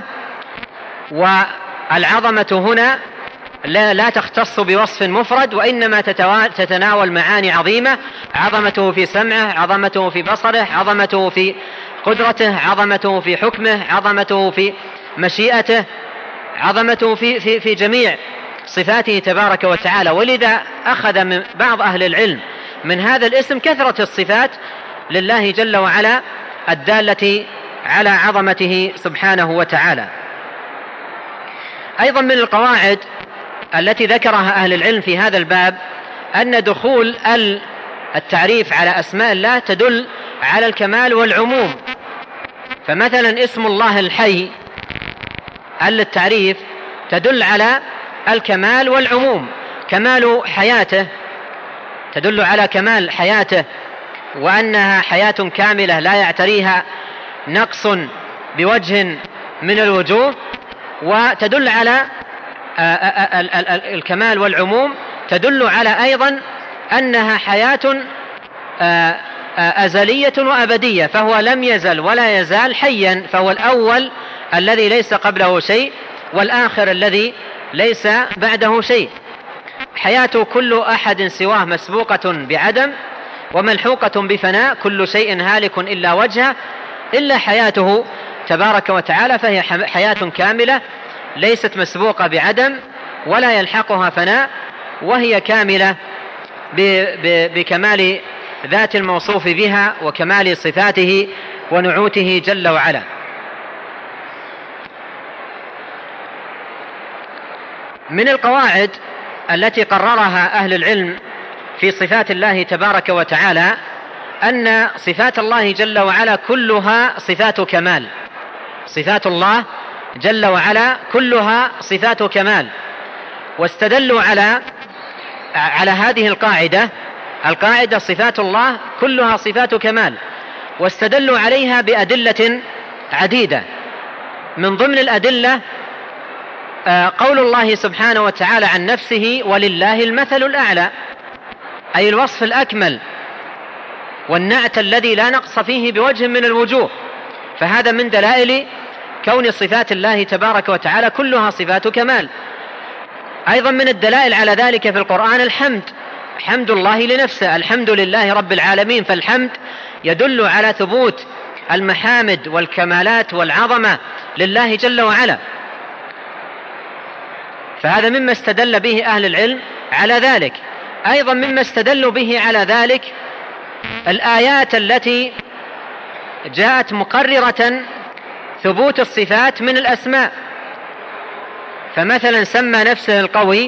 والعظمة هنا لا تختص بوصف مفرد، وإنما تتناول معاني عظيمة: عظمته في سمعه، عظمته في بصره، عظمته في قدرته، عظمته في حكمه، عظمته في مشيئته، عظمته في جميع صفاته تبارك وتعالى. ولذا أخذ من بعض أهل العلم من هذا الاسم كثرة الصفات لله جل وعلا الدالة على عظمته سبحانه وتعالى. أيضا من القواعد التي ذكرها أهل العلم في هذا الباب أن دخول التعريف على أسماء الله تدل على الكمال والعموم، فمثلا اسم الله الحي التعريف تدل على الكمال والعموم، كمال حياته، تدل على كمال حياته وأنها حياة كاملة لا يعتريها نقص بوجه من الوجوه. وتدل على الكمال والعموم تدل على أيضا أنها حياة أزلية وأبدية، فهو لم يزل ولا يزال حيا، فهو الأول الذي ليس قبله شيء والآخر الذي ليس بعده شيء. حياة كل أحد سواه مسبوقة بعدم وملحوقة بفناء، كل شيء هالك إلا وجهه، إلا حياته تبارك وتعالى فهي حياة كاملة ليست مسبوقة بعدم ولا يلحقها فناء، وهي كاملة بكمال ذات الموصوف بها وكمال صفاته ونعوته جل وعلا. من القواعد التي قررها أهل العلم في صفات الله تبارك وتعالى أن صفات الله جل وعلا كلها صفات كمال، صفات الله جل وعلا كلها صفات كمال. واستدلوا على هذه القاعدة صفات الله كلها صفات كمال، واستدلوا عليها بأدلة عديدة. من ضمن الأدلة قول الله سبحانه وتعالى عن نفسه ولله المثل الأعلى، أي الوصف الأكمل والنعت الذي لا نقص فيه بوجه من الوجوه، فهذا من دلائل كون صفات الله تبارك وتعالى كلها صفات كمال. أيضا من الدلائل على ذلك في القرآن الحمد، حمد الله لنفسه، الحمد لله رب العالمين، فالحمد يدل على ثبوت المحامد والكمالات والعظمة لله جل وعلا، فهذا مما استدل به أهل العلم على ذلك. أيضا مما استدلوا به على ذلك الآيات التي جاءت مقررة ثبوت الصفات من الأسماء، فمثلا سمى نفسه القوي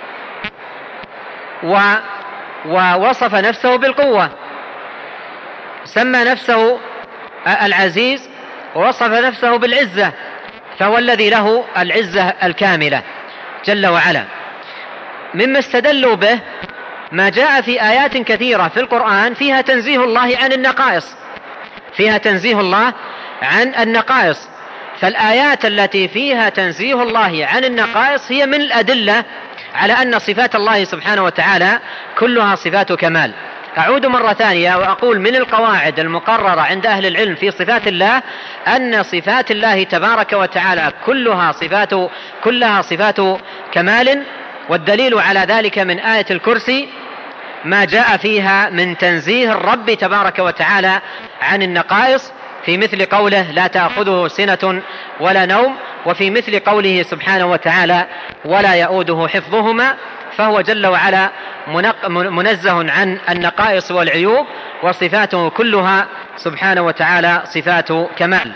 ووصف نفسه بالقوة، سمى نفسه العزيز ووصف نفسه بالعزة، فهو الذي له العزة الكاملة جل وعلا. مما استدلوا به ما جاء في آيات كثيرة في القرآن فيها تنزيه الله عن النقائص، فيها تنزيه الله عن النقائص، فالآيات التي فيها تنزيه الله عن النقائص هي من الأدلة على أن صفات الله سبحانه وتعالى كلها صفات كمال. أعود مرة ثانية وأقول من القواعد المقررة عند أهل العلم في صفات الله أن صفات الله تبارك وتعالى كلها صفات كمال، والدليل على ذلك من آية الكرسي ما جاء فيها من تنزيه الرب تبارك وتعالى عن النقائص، في مثل قوله لا تأخذه سنة ولا نوم، وفي مثل قوله سبحانه وتعالى ولا يؤوده حفظهما، فهو جل وعلا منزه عن النقائص والعيوب، وصفاته كلها سبحانه وتعالى صفات كمال.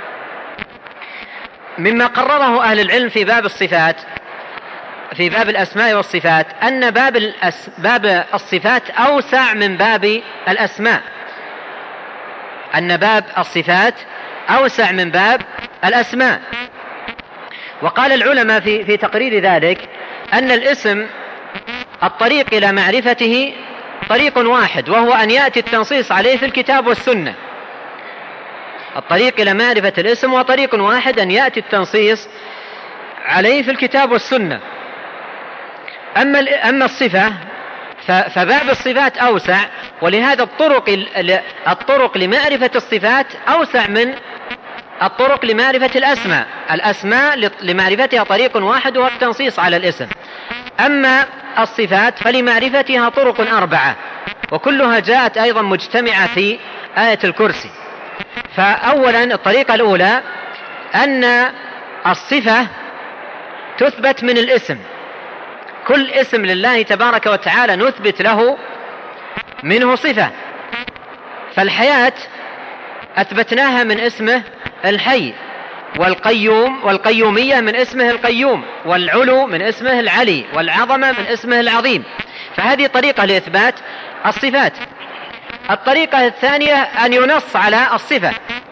مما قرره أهل العلم في باب الصفات في باب الأسماء والصفات أن باب الصفات أوسع من باب الأسماء، أن باب الصفات أوسع من باب الأسماء. وقال العلماء في تقرير ذلك أن الاسم الطريق إلى معرفته طريق واحد، وهو أن يأتي التنصيص عليه في الكتاب والسنة. الطريق إلى معرفة الاسم هو طريق واحد، أن يأتي التنصيص عليه في الكتاب والسنة. أما الصفة فباب الصفات أوسع، ولهذا الطرق لمعرفة الصفات أوسع من الطرق لمعرفة الأسماء. الأسماء لمعرفتها طريق واحد وهو التنصيص على الاسم، أما الصفات فلمعرفتها طرق 4، وكلها جاءت أيضا مجتمعة في آية الكرسي. فأولا الطريقة الأولى أن الصفة تثبت من الاسم، كل اسم لله تبارك وتعالى نثبت له منه صفة، فالحياة أثبتناها من اسمه الحي، والقيومية من اسمه القيوم، والعلو من اسمه العلي، والعظمة من اسمه العظيم، فهذه طريقة لإثبات الصفات. الطريقة الثانية أن ينص على الصفة،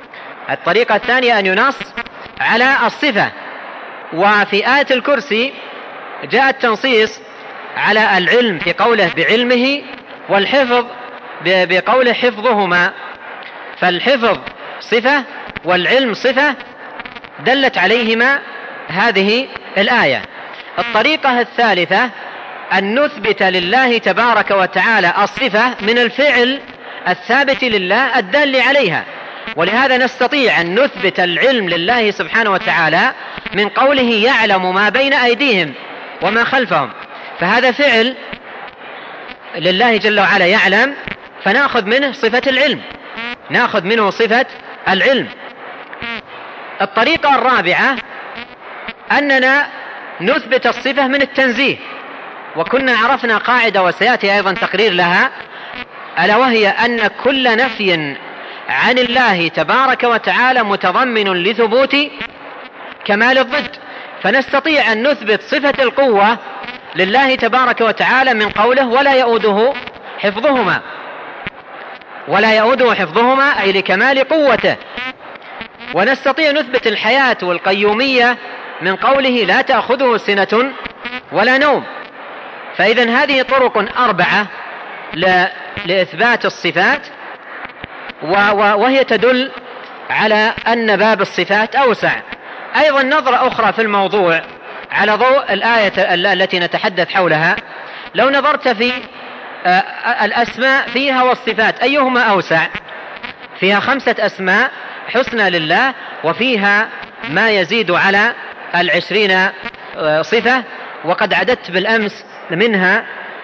الطريقة الثانية أن ينص على الصفة. وفي آية الكرسي جاء التنصيص على العلم في قوله بعلمه، والحفظ بقوله حفظهما، فالحفظ صفة والعلم صفة دلت عليهما هذه الآية. الطريقة الثالثة أن نثبت لله تبارك وتعالى الصفة من الفعل الثابت لله الدال عليها، ولهذا نستطيع أن نثبت العلم لله سبحانه وتعالى من قوله يعلم ما بين أيديهم وما خلفهم، فهذا فعل لله جل وعلا يعلم، فنأخذ منه صفة العلم، نأخذ منه صفة العلم. الطريقة الرابعة أننا نثبت الصفة من التنزيه، وكنا عرفنا قاعدة وسيأتي أيضا تقرير لها، ألا وهي أن كل نفي عن الله تبارك وتعالى متضمن لثبوت كمال الضد، فنستطيع أن نثبت صفة القوة لله تبارك وتعالى من قوله ولا يؤوده حفظهما، ولا يؤوده حفظهما أي لكمال قوته. ونستطيع نثبت الحياة والقيومية من قوله لا تأخذه سنة ولا نوم. فإذن هذه طرق 4 لإثبات الصفات، وهي تدل على أن باب الصفات أوسع. أيضا نظرة أخرى في الموضوع على ضوء الآية التي نتحدث حولها، لو نظرت في الأسماء فيها والصفات أيهما أوسع؟ فيها 5 أسماء حسنى لله، وفيها ما يزيد على 20 صفة، وقد عددت بالأمس منها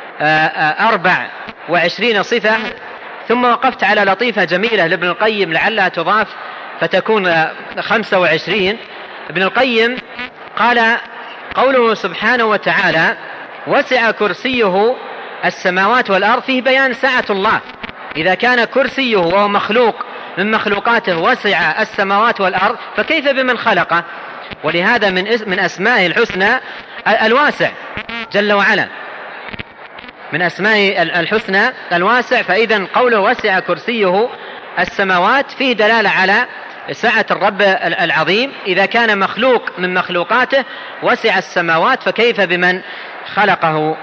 24 صفة، ثم وقفت على لطيفة جميلة لابن القيم لعلها تضاف فتكون 25. ابن القيم قال قوله سبحانه وتعالى وسع كرسيه السماوات والأرض، فيه بيان سعة الله. إذا كان كرسيه وهو مخلوق من مخلوقاته وسع السماوات والأرض، فكيف بمن خلقه؟ ولهذا من أسمائه الحسنى الواسع جل وعلا، من أسمائه الحسنى الواسع. فإذا قوله وسع كرسيه السماوات فيه دلالة على سعة الرب العظيم. إذا كان مخلوق من مخلوقاته وسع السماوات، فكيف بمن خلقه؟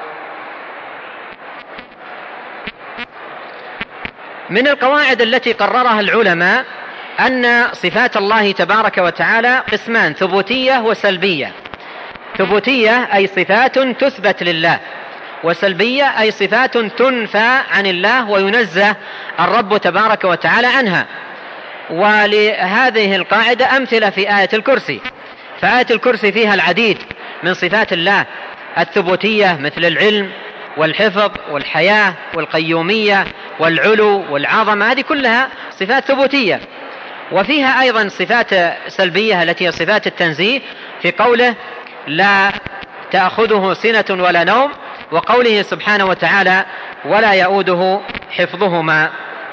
من القواعد التي قررها العلماء أن صفات الله تبارك وتعالى قسمان: ثبوتية وسلبية. ثبوتية أي صفات تثبت لله، وسلبية أي صفات تنفى عن الله وينزه الرب تبارك وتعالى عنها. ولهذه القاعدة أمثلة في آية الكرسي، فآية الكرسي فيها العديد من صفات الله الثبوتية مثل العلم والحفظ والحياة والقيومية والعلو والعظمة، هذه كلها صفات ثبوتية. وفيها أيضا صفات سلبية التي هي صفات التنزيه، في قوله لا تأخذه سنة ولا نوم، وقوله سبحانه وتعالى ولا يؤوده حفظهما.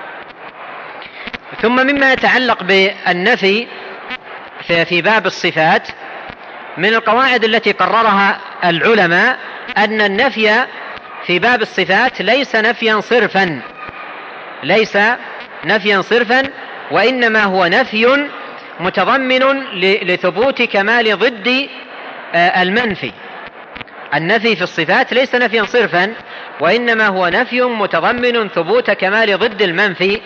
ثم مما يتعلق بالنفي في باب الصفات، من القواعد التي قررها العلماء أن النفي في باب الصفات ليس نفيا صرفا، ليس نفيا صرفا، وإنما هو نفي متضمن لثبوت كمال ضد المنفي. النفي في الصفات ليس نفيا صرفا، وإنما هو نفي متضمن ثبوت كمال ضد المنفي.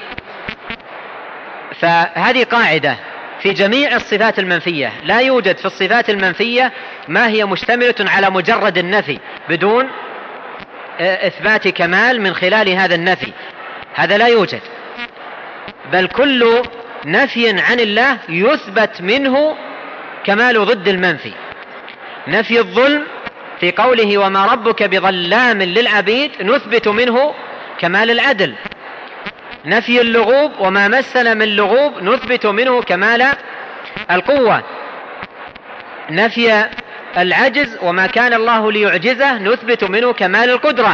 فهذه قاعدة في جميع الصفات المنفية، لا يوجد في الصفات المنفية ما هي مشتملة على مجرد النفي بدون إثبات كمال من خلال هذا النفي، هذا لا يوجد، بل كل نفي عن الله يثبت منه كمال ضد المنفي. نفي الظلم في قوله وما ربك بظلام للعبيد نثبت منه كمال العدل. نفي اللغوب وما مسنا من لغوب نثبت منه كمال القوة. نفي العجز وما كان الله ليعجزه نثبت منه كمال القدرة.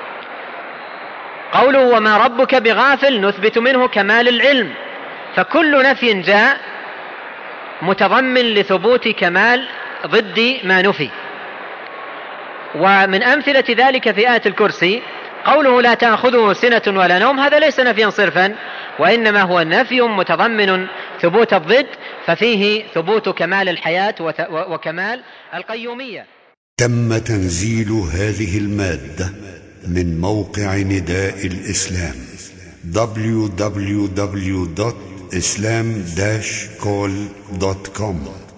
قوله وما ربك بغافل نثبت منه كمال العلم. فكل نفي جاء متضمن لثبوت كمال ضد ما نفي. ومن أمثلة ذلك في آية الكرسي قوله لا تأخذه سنة ولا نوم، هذا ليس نفيا صرفا، وإنما هو نفي متضمن ثبوت الضد ففيه ثبوت كمال الحياة وكمال القيومية. تم تنزيل هذه المادة من موقع نداء الإسلام www.islam-call.com